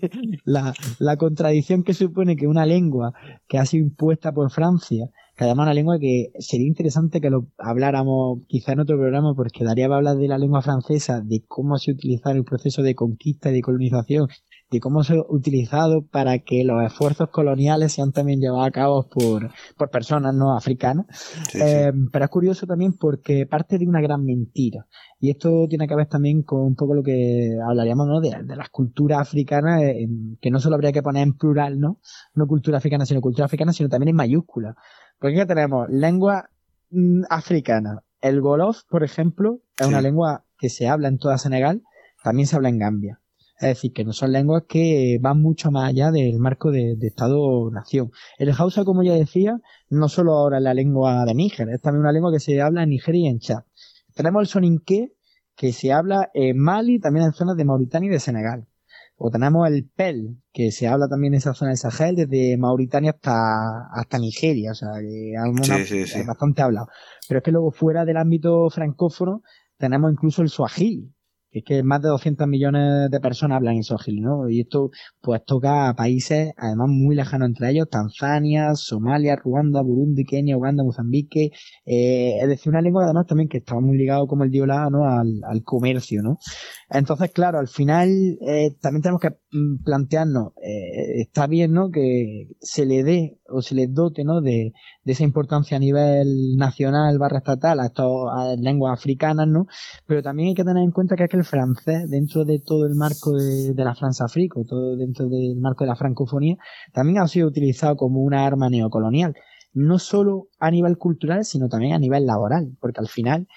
la contradicción que supone que una lengua que ha sido impuesta por Francia, que además es una lengua que sería interesante que lo habláramos quizá en otro programa, porque daría para hablar de la lengua francesa, de cómo se utiliza el proceso de conquista y de colonización, y cómo se ha utilizado para que los esfuerzos coloniales sean también llevados a cabo por personas no africanas. Sí, Pero es curioso también porque parte de una gran mentira. Y esto tiene que ver también con un poco lo que hablaríamos, ¿no? de las culturas africanas, que no solo habría que poner en plural, ¿no? No cultura africana, sino también en mayúscula. Porque aquí tenemos lengua africana. El Wolof, por ejemplo, es una lengua que se habla en toda Senegal, también se habla en Gambia. Es decir, que no son lenguas que van mucho más allá del marco de Estado-nación. El Hausa, como ya decía, no solo ahora es la lengua de Níger, es también una lengua que se habla en Nigeria y en Chad. Tenemos el soninké, que se habla en Mali, también en zonas de Mauritania y de Senegal. O tenemos el Pel, que se habla también en esa zona del Sahel, desde Mauritania hasta Nigeria, o sea, que es bastante hablado. Pero es que luego, fuera del ámbito francófono, tenemos incluso el Swahili, que es que más de 200 millones de personas hablan en Swahili, ¿no? Y esto pues toca a países además muy lejanos entre ellos: Tanzania, Somalia, Ruanda, Burundi, Kenia, Uganda, Mozambique. Es decir, una lengua además también que estaba muy ligado, como el diolá, ¿no? al comercio, ¿no? Entonces, claro, al final también tenemos que plantearnos, está bien, ¿no?, que se le dé o se les dote, ¿no?, de esa importancia a nivel nacional / estatal a estas lenguas africanas, ¿no? Pero también hay que tener en cuenta que es que el francés, dentro de todo el marco de la France-Afrique, todo dentro del marco de la francofonía, también ha sido utilizado como una arma neocolonial. No solo a nivel cultural, sino también a nivel laboral, porque al final,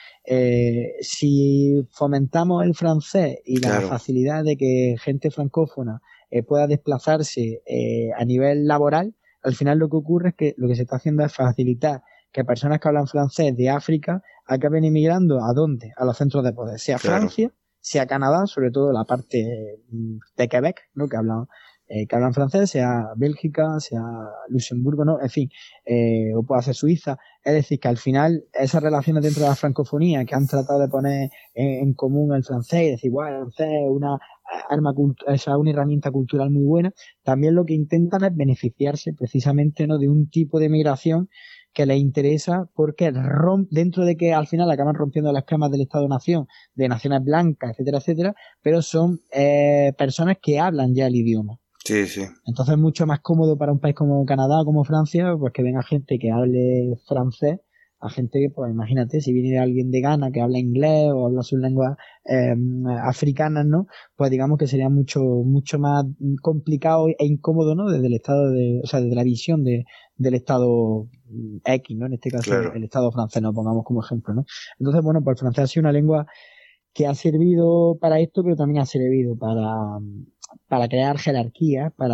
si fomentamos el francés y la facilidad de que gente francófona pueda desplazarse a nivel laboral, al final lo que ocurre es que lo que se está haciendo es facilitar que personas que hablan francés de África acaben emigrando ¿a dónde? A los centros de poder, sea Francia, sea Canadá, sobre todo la parte de Quebec, ¿no?, que hablan francés, sea Bélgica, sea Luxemburgo, ¿no? En fin, o puede ser Suiza. Es decir, que al final esas relaciones dentro de la francofonía que han tratado de poner en común el francés y decir, bueno, el francés es una herramienta cultural muy buena, también lo que intentan es beneficiarse precisamente, ¿no?, de un tipo de migración que les interesa, porque dentro de que al final acaban rompiendo las esquemas del Estado-Nación, de naciones blancas, etcétera, etcétera, pero son personas que hablan ya el idioma. Sí, sí. Entonces es mucho más cómodo para un país como Canadá o como Francia, pues que venga gente que hable francés, a gente que, pues imagínate, si viene alguien de Ghana que habla inglés o habla sus lenguas africanas, ¿no? Pues digamos que sería mucho más complicado e incómodo, ¿no?, desde el estado desde la visión del Estado X, ¿no? En este caso, el Estado francés, nos pongamos como ejemplo, ¿no? Entonces, bueno, pues el francés ha sido una lengua que ha servido para esto, pero también ha servido para crear jerarquías, para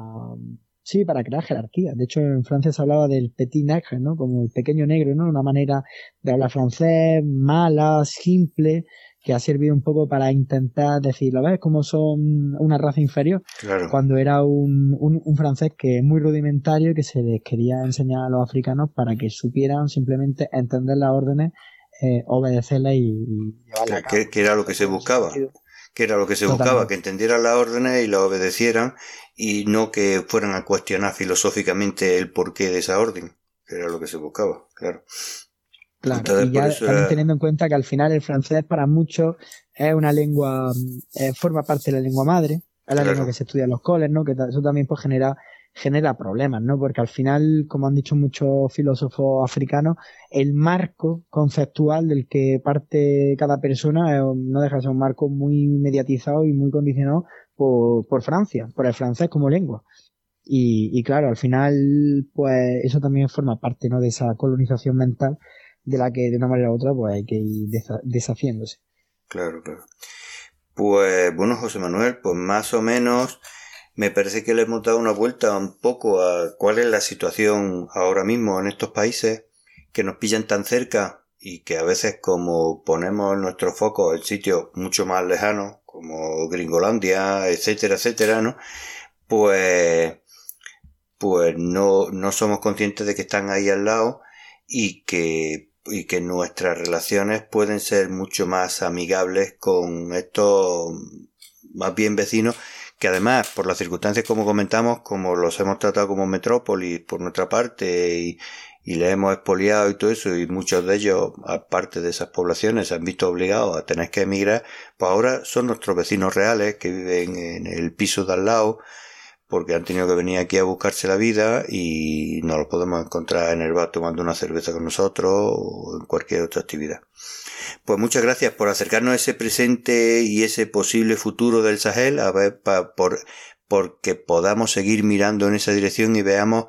crear jerarquías. De hecho, en Francia se hablaba del petit nègre, ¿no?, como el pequeño negro, ¿no?, una manera de hablar francés mala, simple, que ha servido un poco para intentar decirlo, ¿ves?, como son una raza inferior, cuando era un francés que es muy rudimentario y que se les quería enseñar a los africanos para que supieran simplemente entender las órdenes, obedecerlas y llevarlas a cabo. Que era lo que se buscaba. Que entendieran las órdenes y las obedecieran, y no que fueran a cuestionar filosóficamente el porqué de esa orden, que era lo que se buscaba, claro. Entonces, y ya también teniendo en cuenta que al final el francés para muchos es una lengua, forma parte de la lengua madre, es la lengua que se estudia en los coles, ¿no?, que eso también pues genera problemas, ¿no? Porque al final, como han dicho muchos filósofos africanos, el marco conceptual del que parte cada persona no deja de ser un marco muy mediatizado y muy condicionado por Francia, por el francés como lengua. Y claro, al final, pues eso también forma parte, ¿no?, de esa colonización mental de la que de una manera u otra pues hay que ir deshaciéndose. Claro. Pues bueno, José Manuel, pues más o menos me parece que le hemos dado una vuelta un poco a cuál es la situación ahora mismo en estos países que nos pillan tan cerca y que a veces, como ponemos nuestros focos en sitios mucho más lejanos, como Gringolandia, etcétera, etcétera, ¿no?, pues no somos conscientes de que están ahí al lado y que nuestras relaciones pueden ser mucho más amigables con estos más bien vecinos, que además, por las circunstancias como comentamos, como los hemos tratado como metrópolis por nuestra parte y les hemos expoliado y todo eso, y muchos de ellos, aparte de esas poblaciones, se han visto obligados a tener que emigrar, pues ahora son nuestros vecinos reales que viven en el piso de al lado, porque han tenido que venir aquí a buscarse la vida y no los podemos encontrar en el bar tomando una cerveza con nosotros o en cualquier otra actividad. Pues muchas gracias por acercarnos a ese presente y ese posible futuro del Sahel, a ver, porque podamos seguir mirando en esa dirección y veamos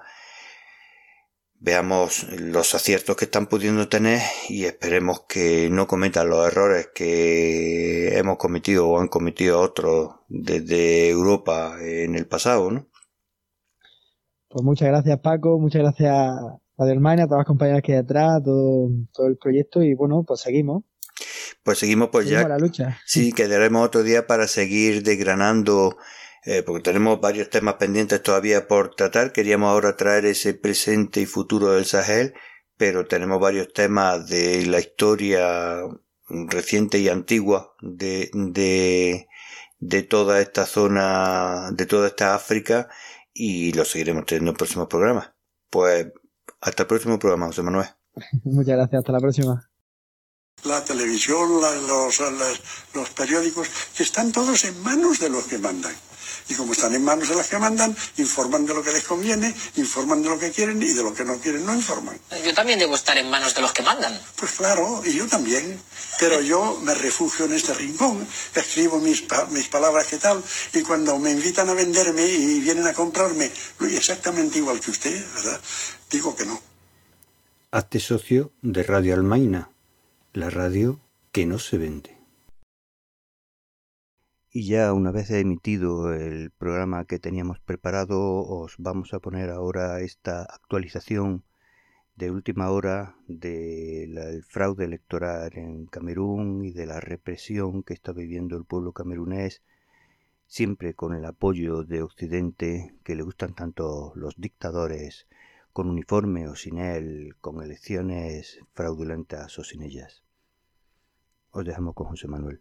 los aciertos que están pudiendo tener y esperemos que no cometan los errores que hemos cometido o han cometido otros desde Europa en el pasado, ¿no? Pues muchas gracias, Paco, muchas gracias a Adelmania, a todas las compañeras que hay detrás, todo el proyecto, y bueno, pues seguimos. Pues seguimos ya. La lucha. Sí, quedaremos otro día para seguir desgranando, porque tenemos varios temas pendientes todavía por tratar. Queríamos ahora traer ese presente y futuro del Sahel, pero tenemos varios temas de la historia reciente y antigua de toda esta zona, de toda esta África, y lo seguiremos teniendo en el próximo programa. Pues hasta el próximo programa, José Manuel. Muchas gracias, hasta la próxima. La televisión, los periódicos, que están todos en manos de los que mandan. Y como están en manos de los que mandan, informan de lo que les conviene, informan de lo que quieren y de lo que no quieren no informan. Yo también debo estar en manos de los que mandan. Pues claro, y yo también. Pero yo me refugio en este rincón, escribo mis palabras que tal, y cuando me invitan a venderme y vienen a comprarme, exactamente igual que usted, ¿verdad? Digo que no. Hazte socio de Radio Almaina, la radio que no se vende. Y ya una vez emitido el programa que teníamos preparado, os vamos a poner ahora esta actualización de última hora del fraude electoral en Camerún y de la represión que está viviendo el pueblo camerunés, siempre con el apoyo de Occidente, que le gustan tanto los dictadores, con uniforme o sin él, con elecciones fraudulentas o sin ellas. Os dejamos con José Manuel.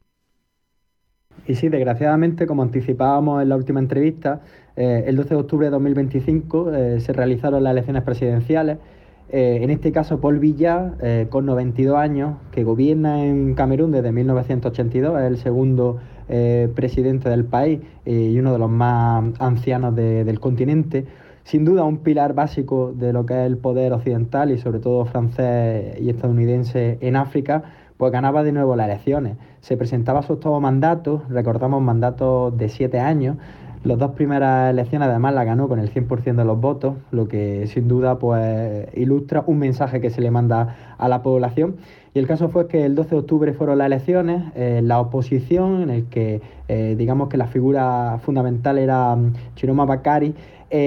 Y sí, desgraciadamente, como anticipábamos en la última entrevista, el 12 de octubre de 2025 se realizaron las elecciones presidenciales. En este caso, Paul Biya, con 92 años, que gobierna en Camerún desde 1982, es el segundo presidente del país y uno de los más ancianos del continente. Sin duda, un pilar básico de lo que es el poder occidental y sobre todo francés y estadounidense en África, pues ganaba de nuevo las elecciones. Se presentaba a su octavo mandato, recordamos mandatos de 7 años. Las dos primeras elecciones además las ganó con el 100% de los votos, lo que sin duda pues ilustra un mensaje que se le manda a la población. Y el caso fue que el 12 de octubre fueron las elecciones, la oposición, en el que digamos que la figura fundamental era Chiroma Bakary,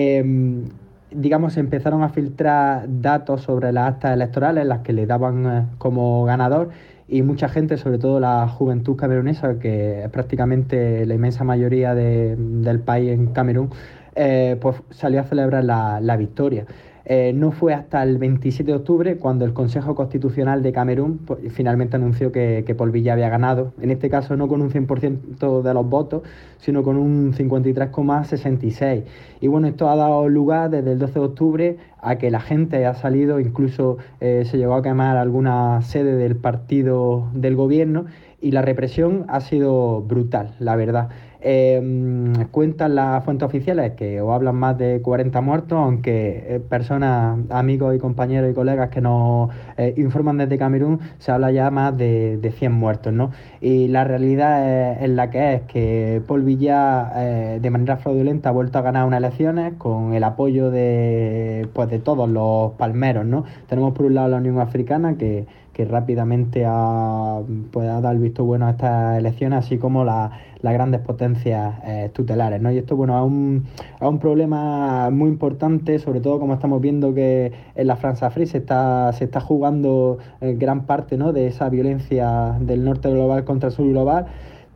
digamos, se empezaron a filtrar datos sobre las actas electorales, las que le daban como ganador, y mucha gente, sobre todo la juventud camerunesa, que es prácticamente la inmensa mayoría del país en Camerún, pues salió a celebrar la victoria. No fue hasta el 27 de octubre cuando el Consejo Constitucional de Camerún pues, finalmente anunció que Paul Biya había ganado, en este caso no con un 100% de los votos, sino con un 53,66%. Y bueno, esto ha dado lugar desde el 12 de octubre a que la gente ha salido, incluso se llegó a quemar alguna sede del partido del gobierno, y la represión ha sido brutal, la verdad. Cuentan las fuentes oficiales que o hablan más de 40 muertos, aunque personas, amigos y compañeros y colegas que nos informan desde Camerún, se habla ya más de 100 muertos, ¿no? Y la realidad es la que es, que Paul Biya de manera fraudulenta ha vuelto a ganar unas elecciones con el apoyo de todos los palmeros, ¿no? Tenemos por un lado la Unión Africana, que rápidamente ha dado el visto bueno a estas elecciones, así como las grandes potencias tutelares, ¿no? Y esto, bueno, es un problema muy importante, sobre todo como estamos viendo que en la Françafrique se está jugando gran parte, ¿no?, de esa violencia del norte global contra el sur global.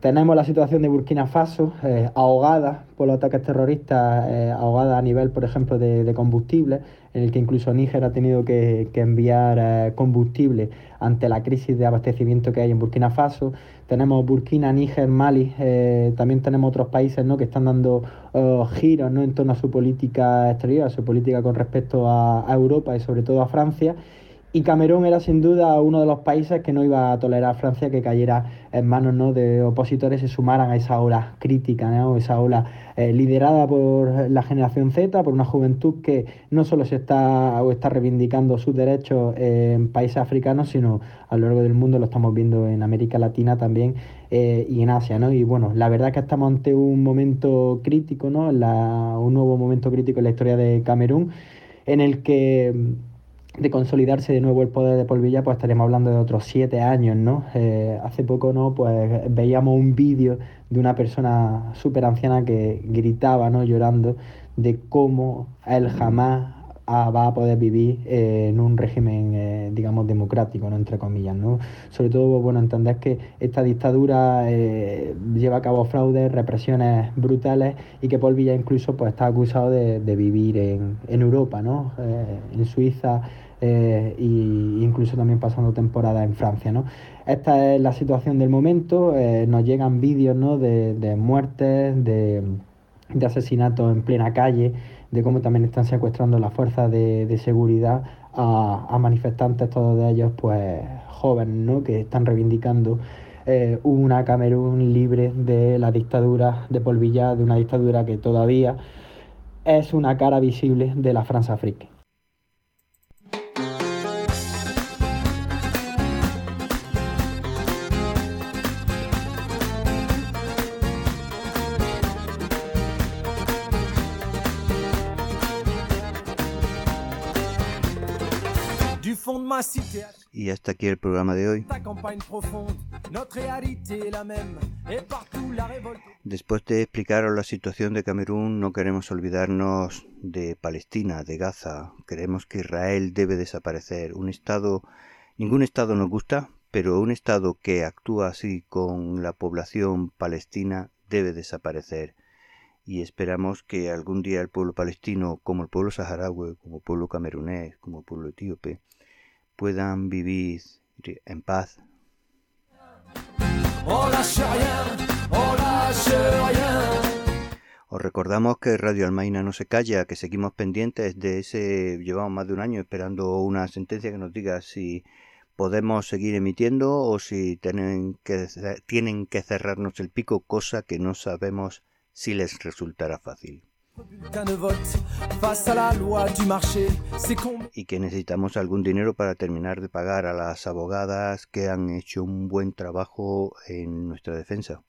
Tenemos la situación de Burkina Faso, ahogada por los ataques terroristas, ahogada a nivel, por ejemplo, de combustible, en el que incluso Níger ha tenido que enviar combustible ante la crisis de abastecimiento que hay en Burkina Faso. Tenemos Burkina, Níger, Mali, también tenemos otros países, ¿no?, que están dando giros, ¿no?, en torno a su política exterior, a su política con respecto a Europa y sobre todo a Francia. Y Camerún era sin duda uno de los países que no iba a tolerar a Francia que cayera en manos, ¿no?, de opositores y se sumaran a esa ola crítica, ¿no?, esa ola liderada por la generación Z, por una juventud que no solo está reivindicando sus derechos en países africanos, sino a lo largo del mundo. Lo estamos viendo en América Latina también y en Asia, ¿no? Y bueno, la verdad es que estamos ante un momento crítico, ¿no?, un nuevo momento crítico en la historia de Camerún, en el que de consolidarse de nuevo el poder de Paul Biya, pues estaremos hablando de otros 7 años, ¿no? Hace poco, ¿no?, pues veíamos un vídeo de una persona súper anciana que gritaba, ¿no?, llorando de cómo él jamás va a poder vivir en un régimen, digamos, democrático, ¿no?, entre comillas, ¿no? Sobre todo, bueno, entender que esta dictadura lleva a cabo fraudes, represiones brutales, y que Paul Biya incluso pues está acusado de vivir en Europa, ¿no?, en Suiza, y incluso también pasando temporada en Francia, ¿no? Esta es la situación del momento. Nos llegan vídeos, ¿no?, de muertes, de asesinatos en plena calle, de cómo también están secuestrando las fuerzas de seguridad a manifestantes, todos de ellos pues jóvenes, ¿no?, que están reivindicando una Camerún libre de la dictadura de Paul Biya, de una dictadura que todavía es una cara visible de la France-Afrique. Y hasta aquí el programa de hoy. Después de explicaros la situación de Camerún, no queremos olvidarnos de Palestina, de Gaza. Creemos que Israel debe desaparecer. Ningún estado nos gusta, pero un estado que actúa así con la población palestina debe desaparecer. Y esperamos que algún día el pueblo palestino, como el pueblo saharaui, como el pueblo camerunés, como el pueblo etíope, puedan vivir en paz. Os recordamos que Radio Almaina no se calla, que seguimos pendientes de ese. Llevamos más de un año esperando una sentencia que nos diga si podemos seguir emitiendo o si tienen que cerrarnos el pico, cosa que no sabemos si les resultará fácil. Y que necesitamos algún dinero para terminar de pagar a las abogadas que han hecho un buen trabajo en nuestra defensa.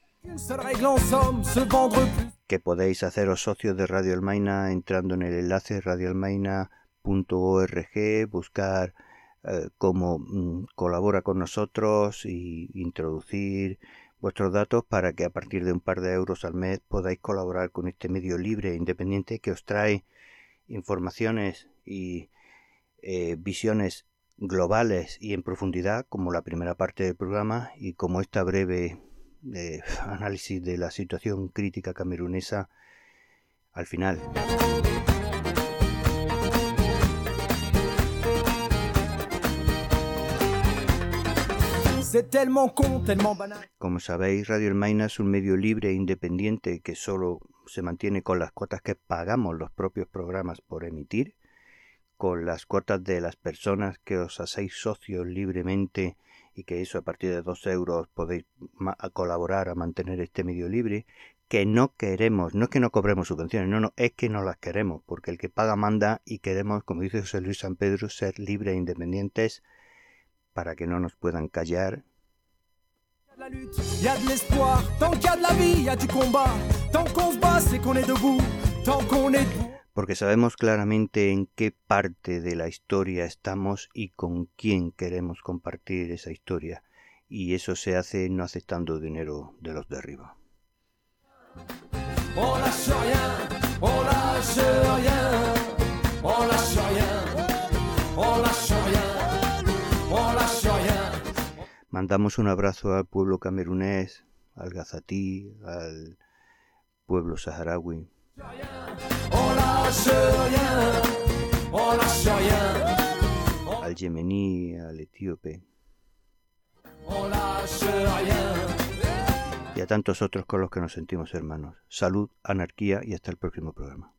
Que podéis haceros socios de Radio Almaina entrando en el enlace radioalmaina.org, buscar cómo colabora con nosotros y introducir vuestros datos para que a partir de un par de euros al mes podáis colaborar con este medio libre e independiente que os trae informaciones y visiones globales y en profundidad, como la primera parte del programa y como esta breve análisis de la situación crítica camerunesa al final. Como sabéis, Radio Almaina es un medio libre e independiente que solo se mantiene con las cuotas que pagamos los propios programas por emitir, con las cuotas de las personas que os hacéis socios libremente y que eso a partir de 2 euros podéis colaborar a mantener este medio libre, que no queremos, no es que no cobremos subvenciones, no, es que no las queremos, porque el que paga manda y queremos, como dice José Luis San Pedro, ser libres e independientes para que no nos puedan callar. Porque sabemos claramente en qué parte de la historia estamos y con quién queremos compartir esa historia. Y eso se hace no aceptando dinero de los de arriba. Mandamos un abrazo al pueblo camerunés, al gazatí, al pueblo saharaui, al yemení, al etíope y a tantos otros con los que nos sentimos hermanos. Salud, anarquía y hasta el próximo programa.